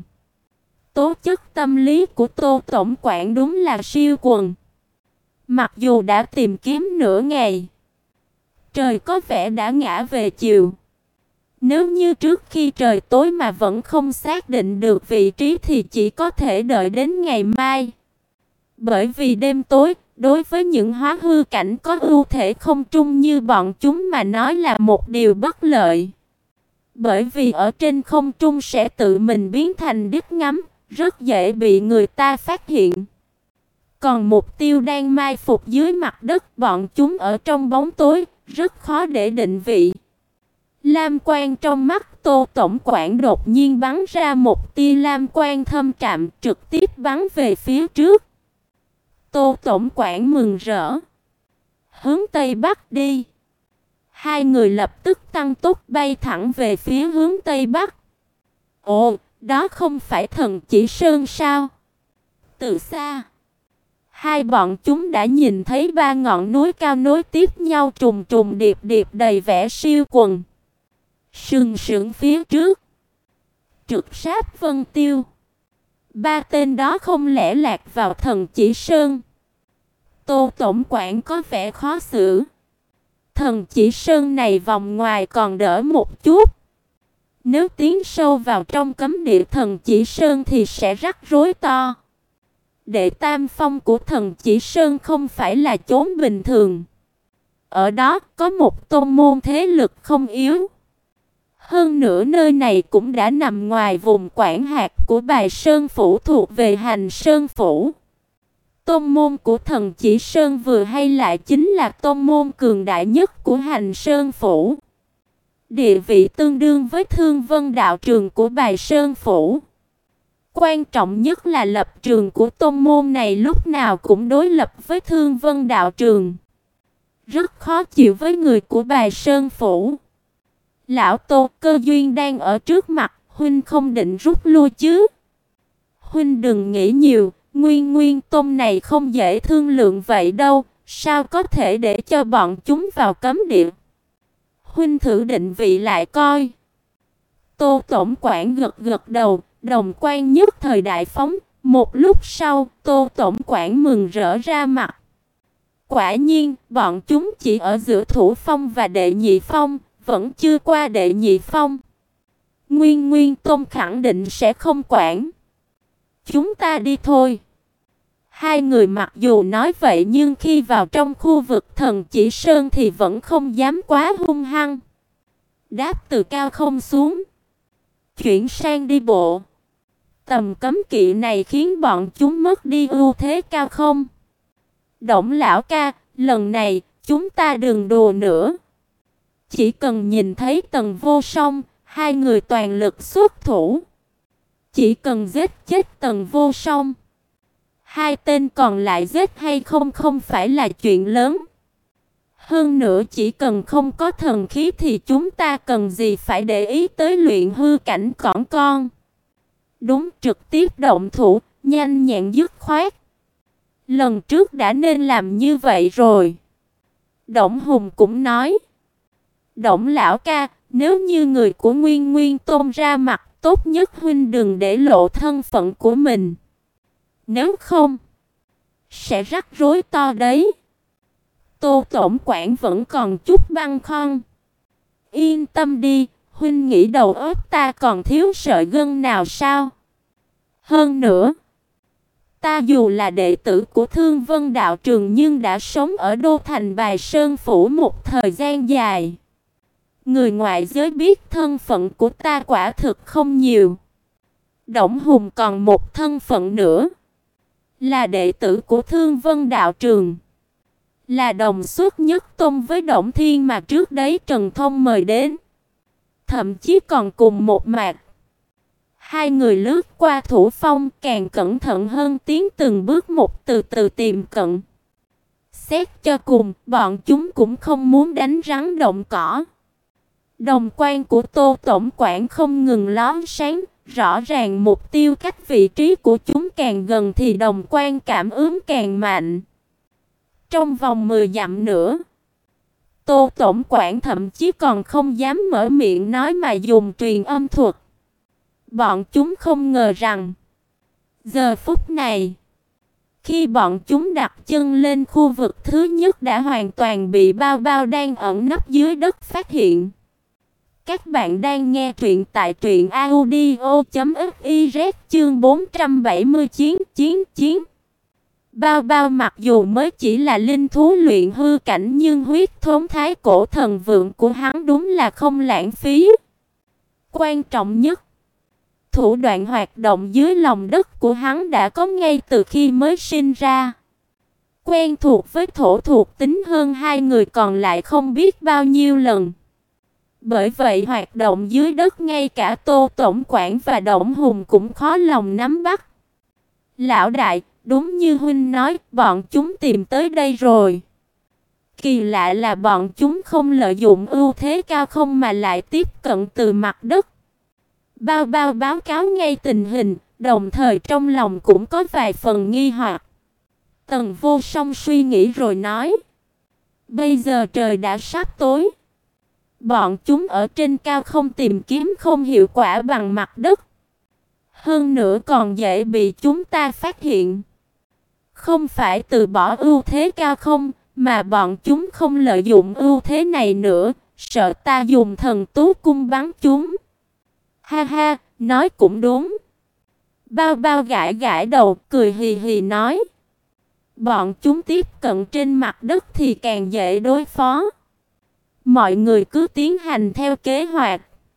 Tố chất tâm lý của Tô tổng quản đúng là siêu quần. Mặc dù đã tìm kiếm nửa ngày, trời có vẻ đã ngã về chiều. Nếu như trước khi trời tối mà vẫn không xác định được vị trí thì chỉ có thể đợi đến ngày mai. Bởi vì đêm tối, đối với những hóa hư cảnh có ưu thể không trung như bọn chúng mà nói là một điều bất lợi. Bởi vì ở trên không trung sẽ tự mình biến thành đích ngắm, rất dễ bị người ta phát hiện. Còn mục tiêu đang mai phục dưới mặt đất, bọn chúng ở trong bóng tối, rất khó để định vị. Lam quang trong mắt Tô tổng quản đột nhiên bắn ra một tia lam quang thâm trầm, trực tiếp bắn về phía trước. Tô tổng quản mừng rỡ. Hướng Tây Bắc đi. Hai người lập tức tăng tốc bay thẳng về phía hướng Tây Bắc. Ồ, đó không phải Thần Chỉ Sơn sao? Từ xa, hai bọn chúng đã nhìn thấy ba ngọn núi cao nối tiếp nhau trùng trùng điệp điệp đầy vẻ siêu quần. Sừng sững phía trước, trực sát vân tiêu. Ba tên đó không lẽ lạc vào Thần Chỉ Sơn? Tô tổng quản có vẻ khó xử. Thần Chỉ Sơn này vòng ngoài còn đỡ một chút. Nếu tiến sâu vào trong cấm địa Thần Chỉ Sơn thì sẽ rắc rối to. Đệ tam phong của Thần Chỉ Sơn không phải là chốn bình thường. Ở đó có một tôn môn thế lực không yếu. Hơn nữa nơi này cũng đã nằm ngoài vùng quản hạt của Bài Sơn Phủ thuộc về Hành Sơn Phủ. Tôn môn của Thần Chỉ Sơn vừa hay lại chính là tôn môn cường đại nhất của Hành Sơn Phủ. Địa vị tương đương với Thương Vân đạo trường của Bài Sơn Phủ. Quan trọng nhất là lập trường của tôn môn này lúc nào cũng đối lập với Thương Vân đạo trường. Rất khó chịu với người của Bài Sơn Phủ. Lão Tô, cơ duyên đang ở trước mặt, huynh không định rút lui chứ? Huynh đừng nghĩ nhiều, Nguyên Nguyên Tôn này không dễ thương lượng vậy đâu, sao có thể để cho bọn chúng vào cấm địa? Huynh thử định vị lại coi. Tô tổng quản gật gật đầu, đồng quan nhất thời đại phóng, một lúc sau, Tô tổng quản mừng rỡ ra mặt. Quả nhiên, bọn chúng chỉ ở giữa thủ phong và đệ nhị phong, vẫn chưa qua đệ nhị phong. Nguyên Nguyên Tôn khẳng định sẽ không quản. Chúng ta đi thôi. Hai người mặc dù nói vậy nhưng khi vào trong khu vực thần chỉ sơn thì vẫn không dám quá hung hăng. Đáp từ cao không xuống, chuyển sang đi bộ. Tầm cấm kỵ này khiến bọn chúng mất đi ưu thế cao không. Đổng lão ca, lần này chúng ta đừng đùa nữa. Chỉ cần nhìn thấy Tần Vô Song, hai người toàn lực xuất thủ. Chỉ cần giết chết Tần Vô Song, hai tên còn lại giết hay không không phải là chuyện lớn. Hơn nữa chỉ cần không có thần khí thì chúng ta cần gì phải để ý tới luyện hư cảnh cỏn con. Đúng, trực tiếp động thủ, nhanh nhẹn dứt khoát. Lần trước đã nên làm như vậy rồi. Đổng Hùng cũng nói. Đổng lão ca, nếu như người của Nguyên Nguyên Tôn ra mặt, tốt nhất huynh đừng để lộ thân phận của mình. Nếu không, sẽ rắc rối to đấy. Tô tổng quản vẫn còn chút băn khoăn. Yên tâm đi, huynh nghĩ đầu óc ta còn thiếu sợi gân nào sao? Hơn nữa, ta dù là đệ tử của Thương Vân đạo trường nhưng đã sống ở đô thành Bài Sơn phủ một thời gian dài. Người ngoại giới biết thân phận của ta quả thực không nhiều. Đổng Hùng còn một thân phận nữa, là đệ tử của Thương Vân đạo trường, là đồng xuất nhất tôn với Đổng Thiên mà trước đấy Trần Thông mời đến, thậm chí còn cùng một mạc. Hai người lướt qua thủ phong, càng cẩn thận hơn tiến từng bước một, từ từ tiệm cận. Xét cho cùng, bọn chúng cũng không muốn đánh rắn động cỏ. Đồng quan của Tô tổng quản không ngừng lóe sáng, rõ ràng mục tiêu cách vị trí của chúng càng gần thì đồng quan cảm ứng càng mạnh. Trong vòng mười dặm nữa, Tô tổng quản thậm chí còn không dám mở miệng nói mà dùng truyền âm thuật. Bọn chúng không ngờ rằng giờ phút này, khi bọn chúng đặt chân lên khu vực thứ nhất đã hoàn toàn bị Bao Bao đang ẩn nấp dưới đất phát hiện. Các bạn đang nghe truyện tại truyện audio chấm fiz chương bốn trăm bảy mươi chín chiến chiến. Bao Bao mặc dù mới chỉ là linh thú luyện hư cảnh nhưng huyết thống thái cổ thần vượng của hắn đúng là không lãng phí. Quan trọng nhất, thủ đoạn hoạt động dưới lòng đất của hắn đã có ngay từ khi mới sinh ra. Quen thuộc với thổ thuộc tính hơn hai người còn lại không biết bao nhiêu lần. Bởi vậy hoạt động dưới đất ngay cả Tô tổng quản và Đổng Hùng cũng khó lòng nắm bắt. Lão đại, đúng như huynh nói, bọn chúng tìm tới đây rồi. Kỳ lạ là bọn chúng không lợi dụng ưu thế cao không mà lại tiếp cận từ mặt đất. Bao Bao báo cáo ngay tình hình, đồng thời trong lòng cũng có vài phần nghi hoặc. Tần Vô Song suy nghĩ rồi nói. Bây giờ trời đã sắp tối. Bọn chúng ở trên cao không tìm kiếm không hiệu quả bằng mặt đất. Hơn nữa còn dễ bị chúng ta phát hiện. Không phải từ bỏ ưu thế cao không, mà bọn chúng không lợi dụng ưu thế này nữa, sợ ta dùng thần tú cung bắn chúng. Ha ha, nói cũng đúng. Bao Bao gãi gãi đầu, cười hì hì nói. Bọn chúng tiếp cận trên mặt đất thì càng dễ đối phó. Mọi người cứ tiến hành theo kế hoạch.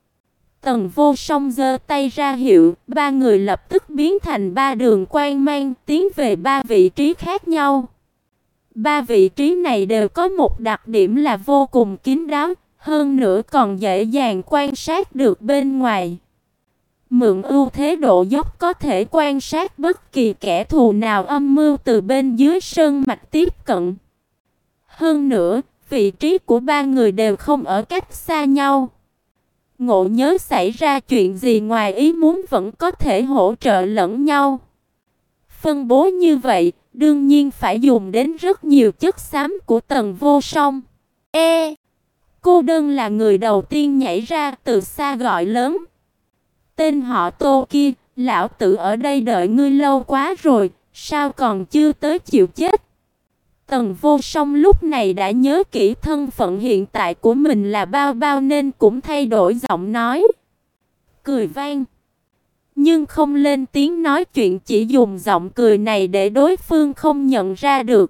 Tần Vô Song giơ tay ra hiệu, ba người lập tức biến thành ba đường quang mang, tiến về ba vị trí khác nhau. Ba vị trí này đều có một đặc điểm là vô cùng kín đáo, hơn nữa còn dễ dàng quan sát được bên ngoài. Mượn ưu thế độ dốc có thể quan sát bất kỳ kẻ thù nào âm mưu từ bên dưới sơn mạch tiếp cận. Hơn nữa, vị trí của ba người đều không ở cách xa nhau. Ngộ nhớ xảy ra chuyện gì ngoài ý muốn vẫn có thể hỗ trợ lẫn nhau. Phân bố như vậy, đương nhiên phải dùng đến rất nhiều chất xám của Tần Vô Song. E, cô đơn là người đầu tiên nhảy ra, từ xa gọi lớn. Tên họ Tô kia, lão tử ở đây đợi ngươi lâu quá rồi, sao còn chưa tới chịu chết? Tần Vô Song lúc này đã nhớ kỹ thân phận hiện tại của mình là Bao Bao nên cũng thay đổi giọng nói. Cười vang. Nhưng không lên tiếng nói chuyện, chỉ dùng giọng cười này để đối phương không nhận ra được.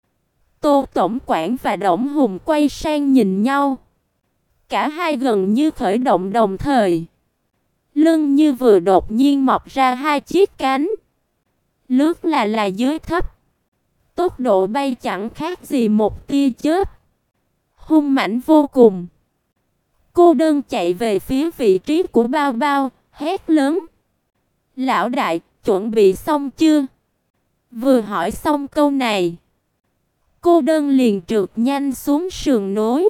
Tô tổng quản và Đổng Hùng quay sang nhìn nhau. Cả hai gần như khởi động đồng thời. Lưng như vừa đột nhiên mọc ra hai chiếc cánh. Lướt là là dưới thấp. Tốc độ bay chẳng khác gì một tia chớp. Hung mãnh vô cùng. Cô đơn chạy về phía vị trí của Bao Bao, hét lớn. Lão đại, chuẩn bị xong chưa? Vừa hỏi xong câu này, cô đơn liền trượt nhanh xuống sườn núi,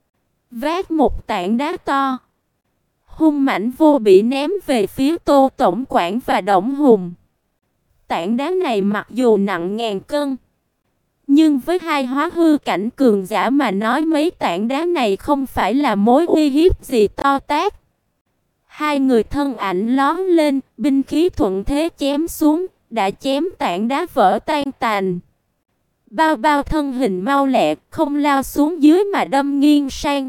vác một tảng đá to, hung mãnh vô bỉ ném về phía Tô tổng quản và Đổng Hùng. Tảng đá này mặc dù nặng ngàn cân, nhưng với hai hóa hư cảnh cường giả mà nói mấy tảng đá này không phải là mối uy hiếp gì to tát. Hai người thân ảnh lóe lên, binh khí thuận thế chém xuống, đã chém tảng đá vỡ tan tành. Bao Bao thân hình mau lẹ, không lao xuống dưới mà đâm nghiêng sang.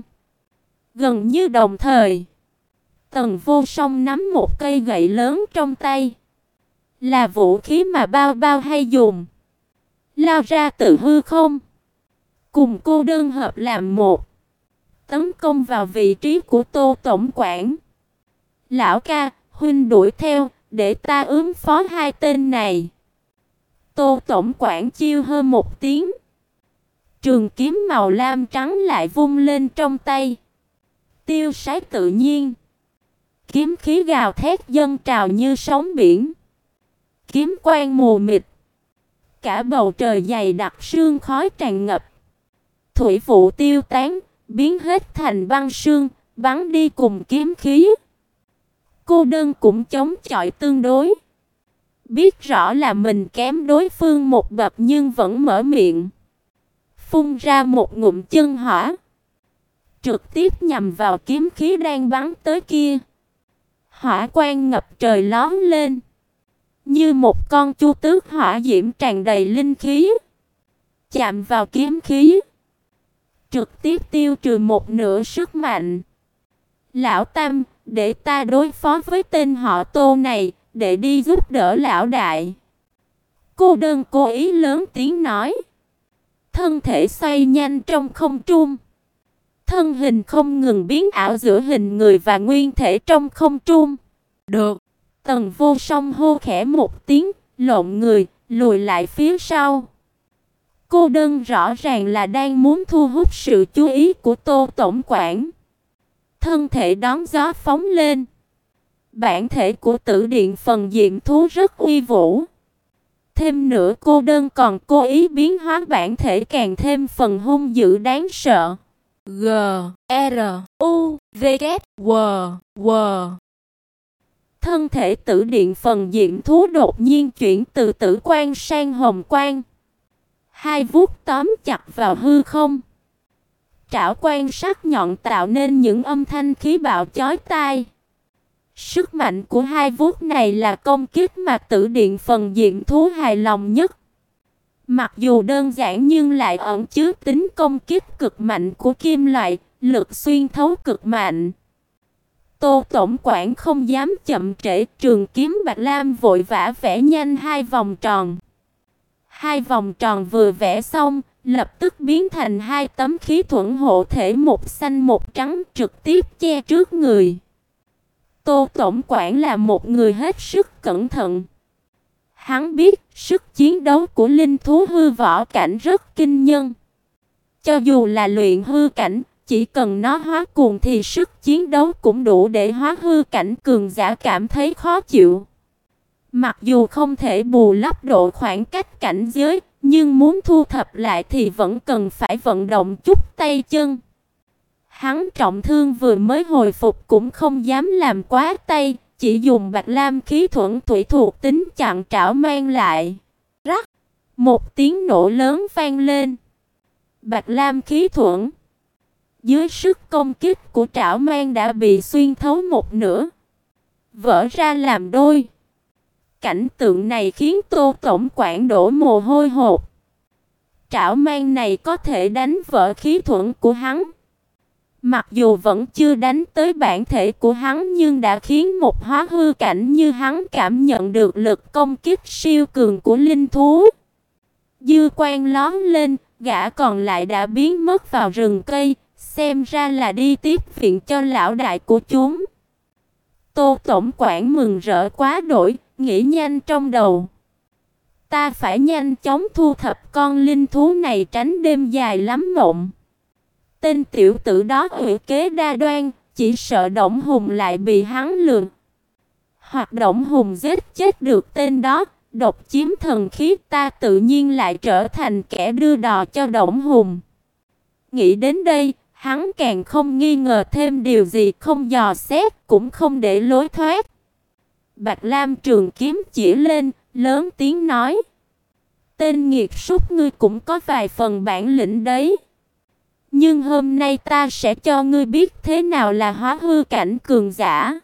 Gần như đồng thời, Tần Vô Song nắm một cây gậy lớn trong tay, là vũ khí mà Bao Bao hay dùng, lao ra từ hư không, cùng cô đơn hợp làm một, tấn công vào vị trí của Tô tổng quản. Lão ca, huynh đuổi theo, để ta ứng phó hai tên này. Tô tổng quản chiêu hơ một tiếng. Trường kiếm màu lam trắng lại vung lên trong tay. Tiêu sái tự nhiên. Kiếm khí gào thét dâng trào như sóng biển. Kiếm quang mù mịt. Cả bầu trời dày đặc sương khói tràn ngập. Thủy vụ tiêu tán, biến hết thành băng sương, bắn đi cùng kiếm khí. Cô đơn cũng chống chọi tương đối. Biết rõ là mình kém đối phương một bậc nhưng vẫn mở miệng. Phun ra một ngụm chân hỏa. Trực tiếp nhằm vào kiếm khí đang bắn tới kia. Hỏa quang ngập trời lóe lên. Như một con chu tước hỏa diễm tràn đầy linh khí. Chạm vào kiếm khí. Trực tiếp tiêu trừ một nửa sức mạnh. Lão Tam, để ta đối phó với tên họ Tô này, để đi giúp đỡ lão đại. Cô đơn cố ý lớn tiếng nói. Thân thể xoay nhanh trong không trung. Thân hình không ngừng biến ảo giữa hình người và nguyên thể trong không trung. Được. Tần Vô Song hô khẽ một tiếng, lộn người, lùi lại phía sau. Cô đơn rõ ràng là đang muốn thu hút sự chú ý của Tô tổng quản. Thân thể đón gió phóng lên. Bản thể của Tử Điện phần diệm thú rất uy vũ. Thêm nữa cô đơn còn cố ý biến hóa bản thể càng thêm phần hung dữ đáng sợ. G, R, U, V, K, W, W. Thân thể Tử Điện phần diệm thú đột nhiên chuyển từ tử quang sang hồng quang. Hai vuốt tóm chặt vào hư không. Trảo quan sắc nhọn tạo nên những âm thanh khí bạo chói tai. Sức mạnh của hai vuốt này là công kích mà Tử Điện phần diệm thú hài lòng nhất. Mặc dù đơn giản nhưng lại ẩn chứa tính công kích cực mạnh của kim loại, lực xuyên thấu cực mạnh. Tô tổng quản không dám chậm trễ, trường kiếm bạch lam vội vã vẽ nhanh hai vòng tròn. Hai vòng tròn vừa vẽ xong, lập tức biến thành hai tấm khí thuẫn hộ thể một xanh một trắng trực tiếp che trước người. Tô tổng quản là một người hết sức cẩn thận. Hắn biết sức chiến đấu của linh thú hư võ cảnh rất kinh nhân. Cho dù là luyện hư cảnh, chỉ cần nó hóa cuồng thì sức chiến đấu cũng đủ để hóa hư cảnh cường giả cảm thấy khó chịu. Mặc dù không thể bù lấp độ khoảng cách cảnh giới, nhưng muốn thu thập lại thì vẫn cần phải vận động chút tay chân. Hắn trọng thương vừa mới hồi phục cũng không dám làm quá tay, chỉ dùng Bạch Lam khí thuẫn thủy thuộc tính chặn trảo mang lại. Rắc, một tiếng nổ lớn vang lên. Bạch Lam khí thuẫn dưới sức công kích của trảo mang đã bị xuyên thấu một nửa, vỡ ra làm đôi. Cảnh tượng này khiến Tô tổng quản đổ mồ hôi hột. Trảo mang này có thể đánh vỡ khí thuẫn của hắn. Mặc dù vẫn chưa đánh tới bản thể của hắn nhưng đã khiến một hóa hư cảnh như hắn cảm nhận được lực công kích siêu cường của linh thú. Dư quang lóe lên, gã còn lại đã biến mất vào rừng cây, xem ra là đi tiếp viện cho lão đại của chúng. Tô tổng quản mừng rỡ quá đổi, nghĩ nhanh trong đầu. Ta phải nhanh chóng thu thập con linh thú này tránh đêm dài lắm mộng. Tên tiểu tử đó ủy kế đa đoan, chỉ sợ Đổng Hùng lại bị hắn lừa. Hoặc Đổng Hùng giết chết được tên đó, độc chiếm thần khí, ta tự nhiên lại trở thành kẻ đưa đò cho Đổng Hùng. Nghĩ đến đây, hắn càng không nghi ngờ thêm điều gì, không dò xét, cũng không để lối thoát. Bạch Lam trường kiếm chỉ lên, lớn tiếng nói: Tên nghiệt súc ngươi cũng có vài phần bản lĩnh đấy. Nhưng hôm nay ta sẽ cho ngươi biết thế nào là hóa hư cảnh cường giả.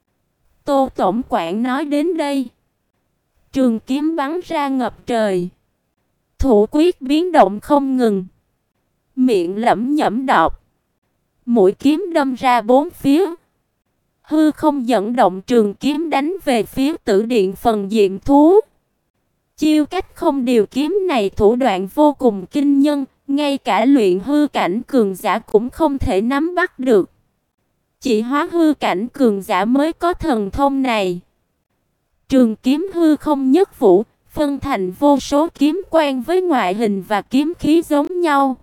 Tô tổng quản nói đến đây, trường kiếm bắn ra ngập trời. Thủ quyết biến động không ngừng, miệng lẩm nhẩm đọc. Mũi kiếm đâm ra bốn phía. Hư không dẫn động, trường kiếm đánh về phía Tử Điện phần diệm thú. Chiêu cách không điều kiếm này thủ đoạn vô cùng kinh nhân, ngay cả luyện hư cảnh cường giả cũng không thể nắm bắt được. Chỉ hóa hư cảnh cường giả mới có thần thông này. Trường kiếm hư không nhất vũ, phân thành vô số kiếm quang với ngoại hình và kiếm khí giống nhau.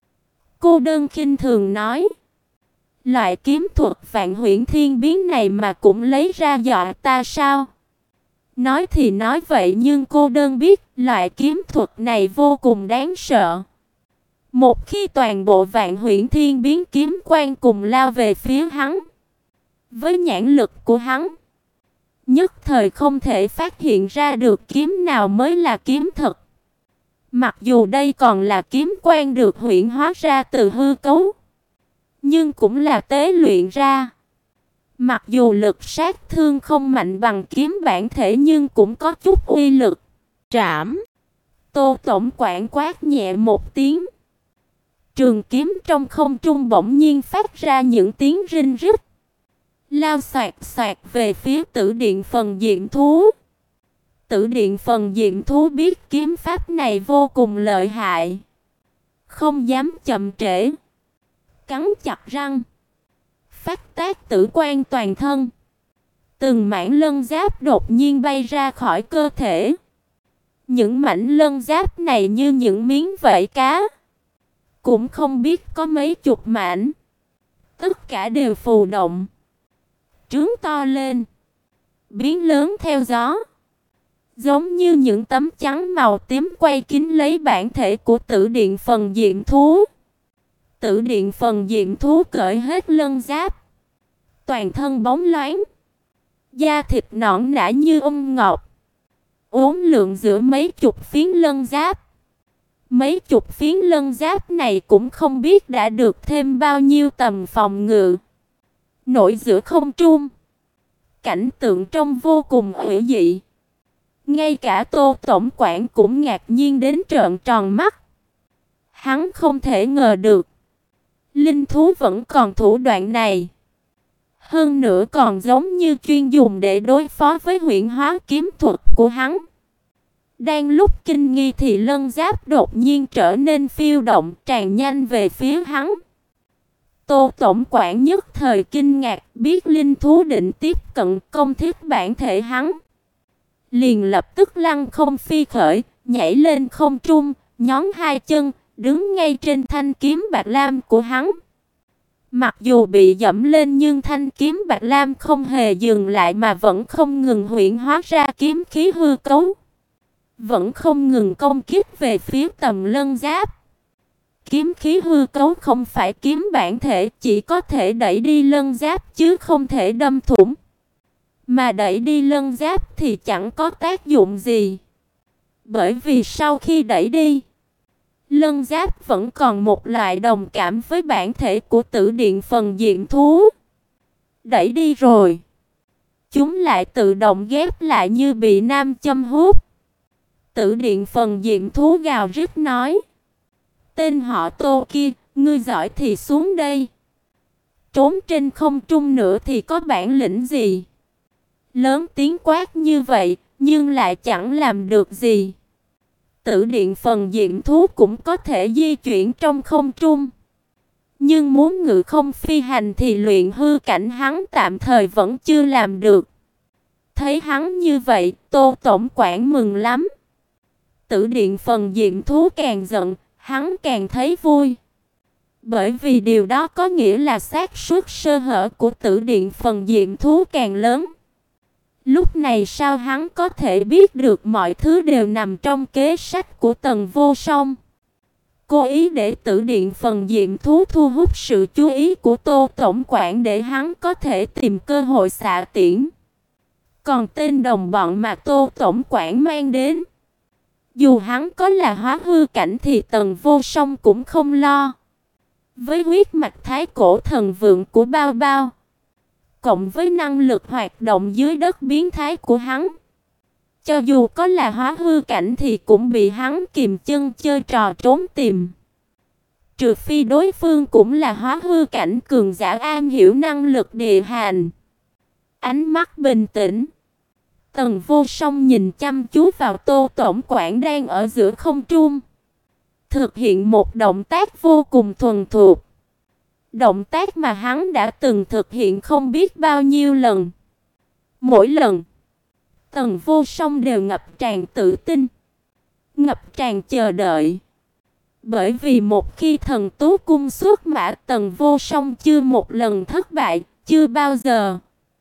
Cô đơn khinh thường nói: Loại kiếm thuật Vạn Huyễn Thiên Biến này mà cũng lấy ra dọa ta sao? Nói thì nói vậy nhưng cô đơn biết loại kiếm thuật này vô cùng đáng sợ. Một khi toàn bộ Vạn Huyễn Thiên Biến kiếm quang cùng lao về phía hắn, với nhãn lực của hắn, nhất thời không thể phát hiện ra được kiếm nào mới là kiếm thật. Mặc dù đây còn là kiếm quang được huyễn hóa ra từ hư cấu, nhưng cũng là tế luyện ra. Mặc dù lực sát thương không mạnh bằng kiếm bản thể nhưng cũng có chút uy lực. Trảm! Tô tổng quản quát nhẹ một tiếng. Trường kiếm trong không trung bỗng nhiên phát ra những tiếng rinh rít, lao xoạt xoạt về phía Tử Điện phần diệm thú. Tử Điện phần diệm thú biết kiếm pháp này vô cùng lợi hại, không dám chậm trễ, cắn chặt răng, phát tác tử quan toàn thân. Từng mảng lân giáp đột nhiên bay ra khỏi cơ thể. Những mảnh lân giáp này như những miếng vảy cá, cũng không biết có mấy chục mảnh. Tất cả đều phù động, trướng to lên, biến lớn theo gió, giống như những tấm chắn màu tím quay kín lấy bản thể của Tử Điện phần diệm thú. Tử Điện phần diệm thú cởi hết lân giáp, toàn thân bóng loáng, da thịt nõn nả như ong ngọc, uốn lượn giữa mấy chục phiến lân giáp. Mấy chục phiến lân giáp này cũng không biết đã được thêm bao nhiêu tầm phòng ngự. Nổi giữa không trung, cảnh tượng trông vô cùng hủy dị. Ngay cả Tô tổng quản cũng ngạc nhiên đến trợn tròn mắt. Hắn không thể ngờ được linh thú vẫn còn thủ đoạn này. Hơn nữa còn giống như chuyên dùng để đối phó với huyễn hóa kiếm thuật của hắn. Đang lúc kinh nghi thì lân giáp đột nhiên trở nên phiêu động, tràn nhanh về phía hắn. Tô tổng quản nhất thời kinh ngạc, biết linh thú định tiếp cận công thiết bản thể hắn. Liền lập tức lăng không phi khởi, nhảy lên không trung, nhón hai chân, đứng ngay trên thanh kiếm bạc lam của hắn. Mặc dù bị dẫm lên nhưng thanh kiếm bạc lam không hề dừng lại mà vẫn không ngừng huyễn hóa ra kiếm khí hư cấu, vẫn không ngừng công kích về phía tầm lân giáp. kiếm khí hư cấu không phải kiếm bản thể, chỉ có thể đẩy đi lân giáp chứ không thể đâm thủng. Mà đẩy đi lân giáp thì chẳng có tác dụng gì. Bởi vì sau khi đẩy đi, lân giáp vẫn còn một loại đồng cảm với bản thể của tử điện phần diện thú. Đẩy đi rồi, chúng lại tự động ghép lại như bị nam châm hút. Tử điện phần diện thú gào rít nói: "Tên họ Tô kia, ngươi giỏi thì xuống đây. Trốn trên không trung nữa thì có bản lĩnh gì?" Lớn tiếng quát như vậy, nhưng lại chẳng làm được gì. Tử điện phần diện thú cũng có thể di chuyển trong không trung, nhưng muốn ngự không phi hành thì luyện hư cảnh hắn tạm thời vẫn chưa làm được. Thấy hắn như vậy, Tô tổng quản mừng lắm. Tử điện phần diện thú càng giận, hắn càng thấy vui. Bởi vì điều đó có nghĩa là xác suất sơ hở của tử điện phần diện thú càng lớn. Lúc này sao hắn có thể biết được mọi thứ đều nằm trong kế sách của Tần Vô Song? Cố ý để tử điện phần diện thú thu hút sự chú ý của Tô tổng quản để hắn có thể tìm cơ hội xạ tiễn. Còn tên đồng bọn mà Tô tổng quản mang đến, dù hắn có là hóa hư cảnh thì Tần Vô Song cũng không lo. Với huyết mạch thái cổ thần vượng của Bao Bao, cộng với năng lực hoạt động dưới đất biến thái của hắn, cho dù có là hóa hư cảnh thì cũng bị hắn kìm chân chơi trò trốn tìm. Trừ phi đối phương cũng là hóa hư cảnh cường giả am hiểu năng lực địa hành. Ánh mắt bình tĩnh, Tần Vô Song nhìn chăm chú vào Tô tổng quản đang ở giữa không trung, thực hiện một động tác vô cùng thuần thục. Động tác mà hắn đã từng thực hiện không biết bao nhiêu lần. Mỗi lần, Tần Vô Song đều ngập tràn tự tin, ngập tràn chờ đợi. Bởi vì một khi thần tú cung xuất mã, Tần Vô Song chưa một lần thất bại, chưa bao giờ.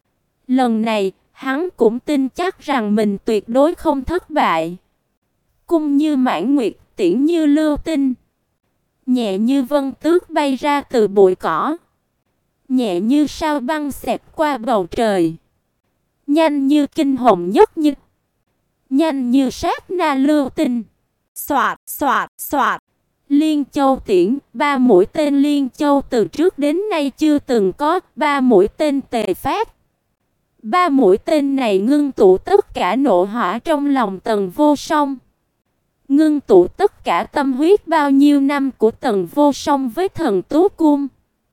Lần này, hắn cũng tin chắc rằng mình tuyệt đối không thất bại. Cung như mãn nguyệt, tiễn như lưu tinh, nhẹ như vân tước bay ra từ bụi cỏ, nhẹ như sao băng xẹt qua bầu trời, nhanh như kinh hồng nhất nhật, nhanh như sát na lưu tinh. Xoạt, xoạt, xoạt. Liên Châu tiễn, ba mũi tên Liên Châu từ trước đến nay chưa từng có, ba mũi tên tề phát. Ba mũi tên này ngưng tụ tất cả nộ hỏa trong lòng Tần Vô Song, ngưng tụ tất cả tâm huyết bao nhiêu năm của Tần Vô Song với thần tú cung.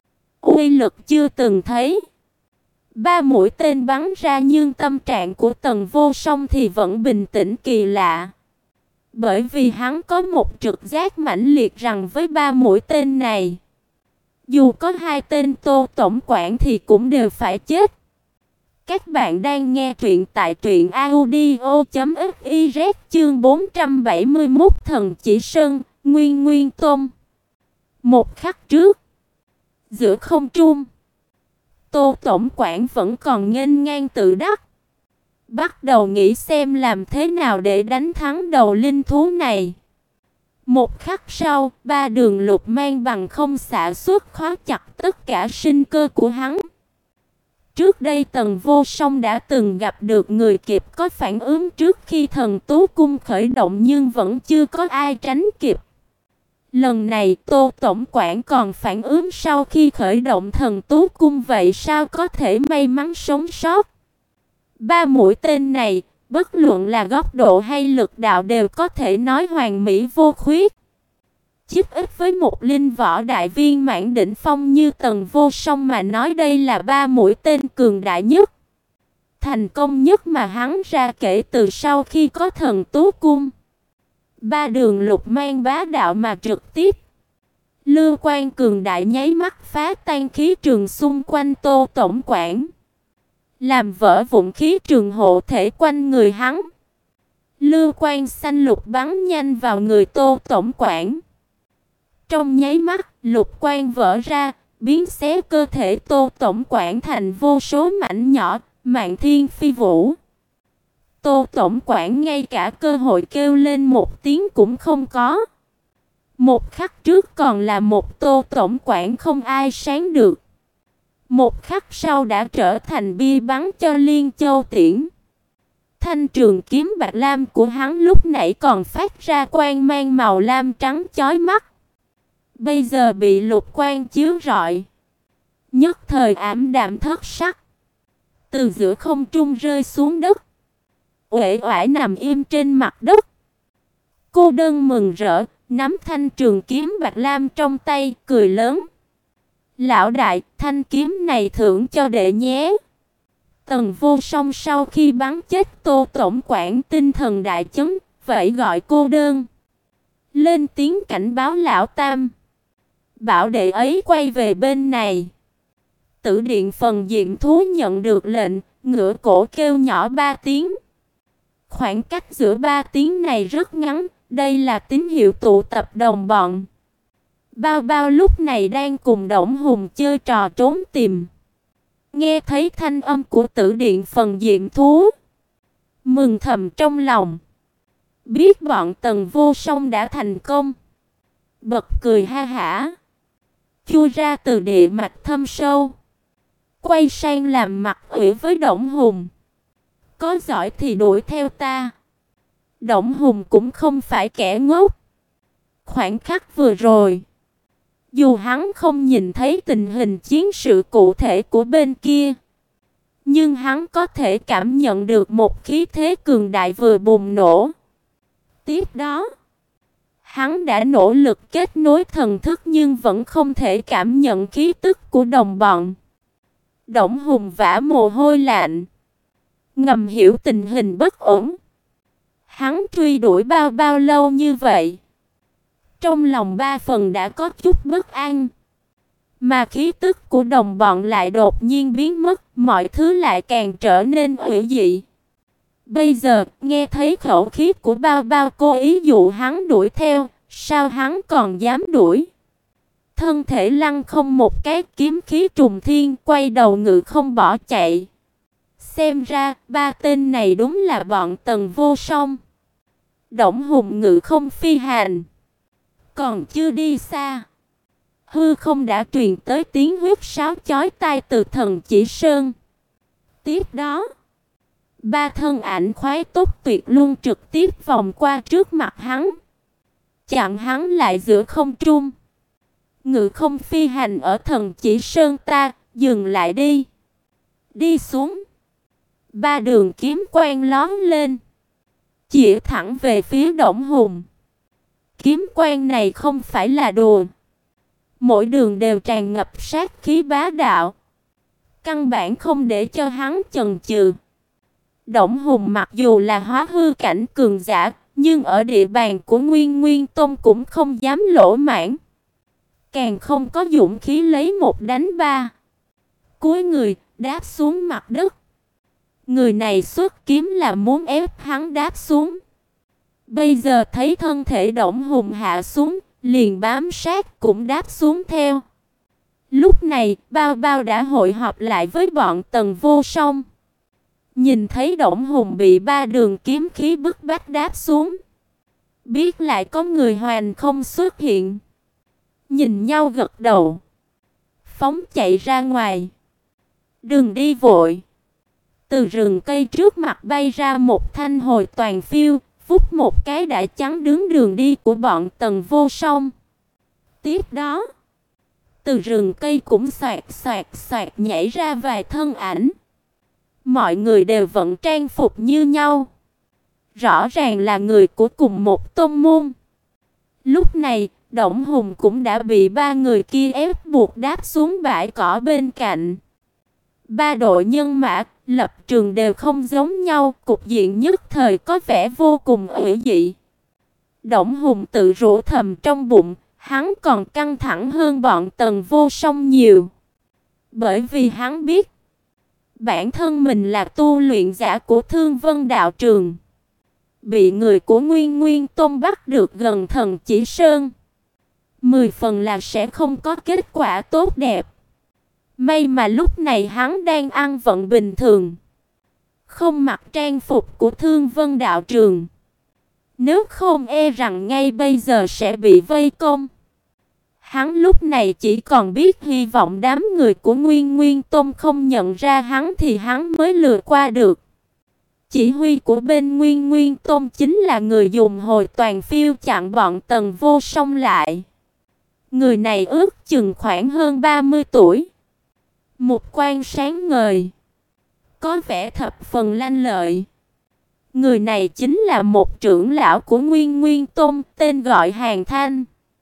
Uy lực chưa từng thấy. Ba mũi tên bắn ra nhưng tâm trạng của Tần Vô Song thì vẫn bình tĩnh kỳ lạ. Bởi vì hắn có một trực giác mãnh liệt rằng với ba mũi tên này, dù có hai tên Tô tổng quản thì cũng đều phải chết. Các bạn đang nghe truyện tại truyện audio chấm fiz chương bốn trăm bảy mươi mốt Thần Chỉ Sơn, Nguyên Nguyên Tôn. Một khắc trước, giữa không trung, Tô tổng quản vẫn còn nghênh ngang tự đắc, bắt đầu nghĩ xem làm thế nào để đánh thắng đầu linh thú này. Một khắc sau, ba đường lục mang bằng không xạ xuất khóa chặt tất cả sinh cơ của hắn. Trước đây Tần Vô Song đã từng gặp được người kịp có phản ứng trước khi thần tú cung khởi động nhưng vẫn chưa có ai tránh kịp. Lần này Tô tổng quản còn phản ứng sau khi khởi động thần tú cung, vậy sao có thể may mắn sống sót? Ba mũi tên này, bất luận là góc độ hay lực đạo đều có thể nói hoàn mỹ vô khuyết. Chí ít với một linh võ đại viên mãn đỉnh phong như Tần Vô Song mà nói, đây là ba mũi tên cường đại nhất, thành công nhất mà hắn ra kể từ sau khi có thần tú cung. Ba đường lục mang bá đạo mà trực tiếp, lưu quan cường đại nháy mắt phá tan khí trường xung quanh Tô tổng quản, làm vỡ vụn khí trường hộ thể quanh người hắn. Lưu quan xanh lục bắn nhanh vào người Tô tổng quản. Trong nháy mắt, lục quan vỡ ra, biến xé cơ thể Tô tổng quản thành vô số mảnh nhỏ, mạn thiên phi vũ. Tô tổng quản ngay cả cơ hội kêu lên một tiếng cũng không có. Một khắc trước còn là một Tô tổng quản không ai sáng được. Một khắc sau đã trở thành bia bắn cho Liên Châu Tiễn. Thanh trường kiếm bạc lam của hắn lúc nãy còn phát ra quang mang màu lam trắng chói mắt. Bây giờ bị lục quang chiếu rọi, nhất thời ảm đạm thất sắc. Từ giữa không trung rơi xuống đất, uể oải nằm im trên mặt đất. Cô đơn mừng rỡ, nắm thanh trường kiếm bạc lam trong tay, cười lớn. Lão đại, thanh kiếm này thưởng cho đệ nhé. Tần Vô Song sau khi bắn chết Tô tổng quản tinh thần đại chấn, vậy gọi cô đơn. Lên tiếng cảnh báo lão tam. Bảo đệ ấy quay về bên này. Tử điện phần diệm thú nhận được lệnh, ngửa cổ kêu nhỏ ba tiếng. Khoảng cách giữa ba tiếng này rất ngắn, đây là tín hiệu tụ tập đồng bọn. Bao Bao lúc này đang cùng Đổng Hùng chơi trò trốn tìm. Nghe thấy thanh âm của tử điện phần diệm thú, mừng thầm trong lòng. Biết bọn Tần Vô Song đã thành công, bật cười ha hả, chui ra từ địa mạch thâm sâu, quay sang làm mặt ủy với Đổng Hùng. Có giỏi thì đuổi theo ta. Đổng Hùng cũng không phải kẻ ngốc. Khoảnh khắc vừa rồi, dù hắn không nhìn thấy tình hình chiến sự cụ thể của bên kia, nhưng hắn có thể cảm nhận được một khí thế cường đại vừa bùng nổ. Tiếp đó, hắn đã nỗ lực kết nối thần thức nhưng vẫn không thể cảm nhận khí tức của đồng bọn. Đổng Hùng vã mồ hôi lạnh, ngầm hiểu tình hình bất ổn. Hắn truy đuổi bao bao lâu như vậy, trong lòng ba phần đã có chút bất an. Mà khí tức của đồng bọn lại đột nhiên biến mất, mọi thứ lại càng trở nên hủy dị. Bây giờ, nghe thấy khẩu khí của bao bao cố ý dụ hắn đuổi theo, sao hắn còn dám đuổi? Thân thể lăn không một cái, kiếm khí trùng thiên, quay đầu ngự không bỏ chạy. Xem ra, ba tên này đúng là bọn Tần Vô Song. Đổng Hùng ngự không phi hành, còn chưa đi xa, hư không đã truyền tới tiếng huýt sáo chói tai từ Thần Chỉ Sơn. Tiếp đó, ba thân ảnh khoái tốc tuyệt luân trực tiếp vòng qua trước mặt hắn, chặn hắn lại giữa không trung. Ngự không phi hành ở Thần Chỉ Sơn ta, dừng lại đi. Đi xuống. Ba đường kiếm quang lóe lên, chỉ thẳng về phía Đổng Hùng. Kiếm quang này không phải là đùa, mỗi đường đều tràn ngập sát khí bá đạo, căn bản không để cho hắn chần chừ. Đổng Hùng mặc dù là hóa hư cảnh cường giả, nhưng ở địa bàn của Nguyên Nguyên Tông cũng không dám lỗ mãng, càng không có dũng khí lấy một đánh ba. Cúi người đáp xuống mặt đất. Người này xuất kiếm là muốn ép hắn đáp xuống. Bây giờ thấy thân thể Đổng Hùng hạ xuống, liền bám sát cũng đáp xuống theo. Lúc này, Bao Bao đã hội họp lại với bọn Tần Vô Song. Nhìn thấy Đổng Hùng bị ba đường kiếm khí bức bách đáp xuống, biết lại có người hoành không xuất hiện, nhìn nhau gật đầu, phóng chạy ra ngoài. Đừng đi vội. Từ rừng cây trước mặt bay ra một thanh hồi toàn phiêu, phút một cái đã chắn đứng đường đi của bọn Tần Vô Song. Tiếp đó, từ rừng cây cũng xoạt xoạt xoạt nhảy ra vài thân ảnh. Mọi người đều vận trang phục như nhau, rõ ràng là người của cùng một tôn môn. Lúc này, Đổng Hùng cũng đã bị ba người kia ép buộc đáp xuống bãi cỏ bên cạnh. Ba đội nhân mã, lập trường đều không giống nhau, cục diện nhất thời có vẻ vô cùng ủy dị. Đổng Hùng tự rủa thầm trong bụng, hắn còn căng thẳng hơn bọn Tần Vô Song nhiều. Bởi vì hắn biết, bản thân mình là tu luyện giả của Thương Vân Đạo Trường, bị người của Nguyên Nguyên Tông bắt được gần Thần Chỉ Sơn, mười phần là sẽ không có kết quả tốt đẹp. May mà lúc này hắn đang ăn vận bình thường, không mặc trang phục của Thương Vân Đạo Trường, Nếu không e rằng ngay bây giờ sẽ bị vây công. Hắn lúc này chỉ còn biết hy vọng đám người của Nguyên Nguyên Tôn không nhận ra hắn thì hắn mới lừa qua được. Chỉ huy của bên Nguyên Nguyên Tôn chính là người dùng hồi toàn phiêu chặn bọn Tần Vô Song lại. Người này ước chừng khoảng hơn ba mươi tuổi. Một quan sáng ngời, có vẻ thập phần lanh lợi. Người này chính là một trưởng lão của Nguyên Nguyên Tôn, tên gọi Hàn Thanh.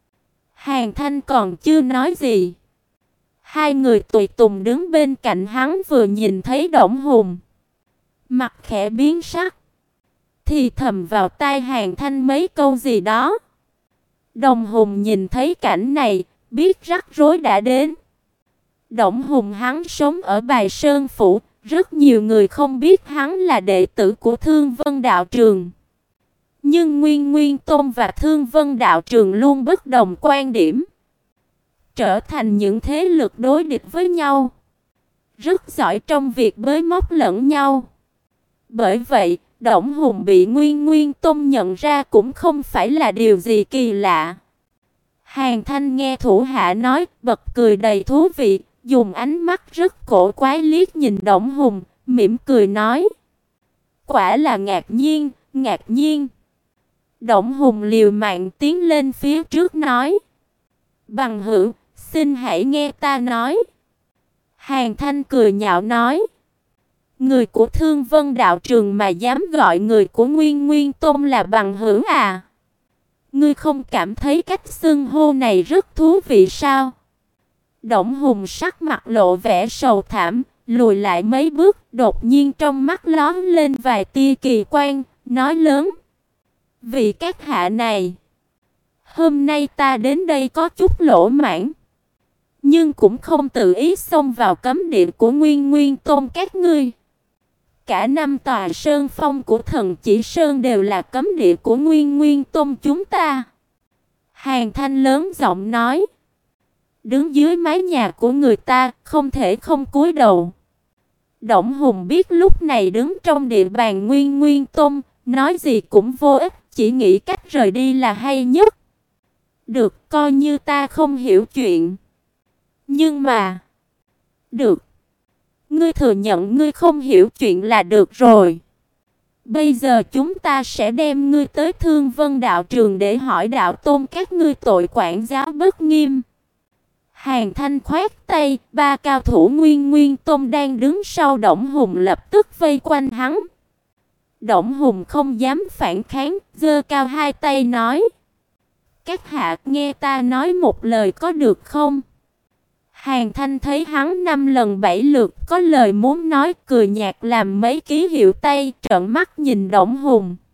Hàn Thanh còn chưa nói gì. Hai người tùy tùng đứng bên cạnh hắn vừa nhìn thấy Đổng Hùng, mặt khẽ biến sắc, thì thầm vào tai Hàn Thanh mấy câu gì đó. Đồng Hùng nhìn thấy cảnh này, biết rắc rối đã đến. Đổng Hùng hắn sống ở Bài Sơn Phủ, rất nhiều người không biết hắn là đệ tử của Thương Vân Đạo Trường. Nhưng Nguyên Nguyên Tôn và Thương Vân Đạo Trường luôn bất đồng quan điểm, trở thành những thế lực đối địch với nhau, rất giỏi trong việc bới móc lẫn nhau. Bởi vậy, Đổng Hùng bị Nguyên Nguyên Tôn nhận ra cũng không phải là điều gì kỳ lạ. Hàn Thanh nghe thủ hạ nói, bật cười đầy thú vị, dùng ánh mắt rất cổ quái liếc nhìn Đổng Hùng, mỉm cười nói: "Quả là ngạc nhiên, ngạc nhiên." Đổng Hùng liều mạng tiến lên phía trước nói: "Bằng hữu, xin hãy nghe ta nói." Hàn Thanh cười nhạo nói: "Người của Thương Vân Đạo Trường mà dám gọi người của Nguyên Nguyên Tôn là bằng hữu à? Ngươi không cảm thấy cách xưng hô này rất thú vị sao?" Đổng Hùng sắc mặt lộ vẻ sầu thảm, lùi lại mấy bước, đột nhiên trong mắt lóe lên vài tia kỳ quan, nói lớn: "Vị các hạ này, hôm nay ta đến đây có chút lỗ mãng, nhưng cũng không tự ý xông vào cấm địa của Nguyên Nguyên Tôn các ngươi. Cả năm tòa sơn phong của Thần Chỉ Sơn đều là cấm địa của Nguyên Nguyên Tôn chúng ta." Hàn Thanh lớn giọng nói: "Đứng dưới mái nhà của người ta, không thể không cúi đầu." Đổng Hùng biết lúc này đứng trong địa bàn Nguyên Nguyên Tôn, nói gì cũng vô ích, chỉ nghĩ cách rời đi là hay nhất. "Được, coi như ta không hiểu chuyện. Nhưng mà..." "Được. Ngươi thừa nhận ngươi không hiểu chuyện là được rồi. Bây giờ chúng ta sẽ đem ngươi tới Thương Vân Đạo Trường để hỏi đạo tôn các ngươi tội quản giáo bất nghiêm." Hàn Thanh khoát tay, ba cao thủ Nguyên Nguyên Tôn đang đứng sau Đổng Hùng lập tức vây quanh hắn. Đổng Hùng không dám phản kháng, giơ cao hai tay nói: "Các hạ nghe ta nói một lời có được không?" Hàn Thanh thấy hắn năm lần bảy lượt có lời muốn nói, cười nhạt làm mấy ký hiệu tay, trợn mắt nhìn Đổng Hùng.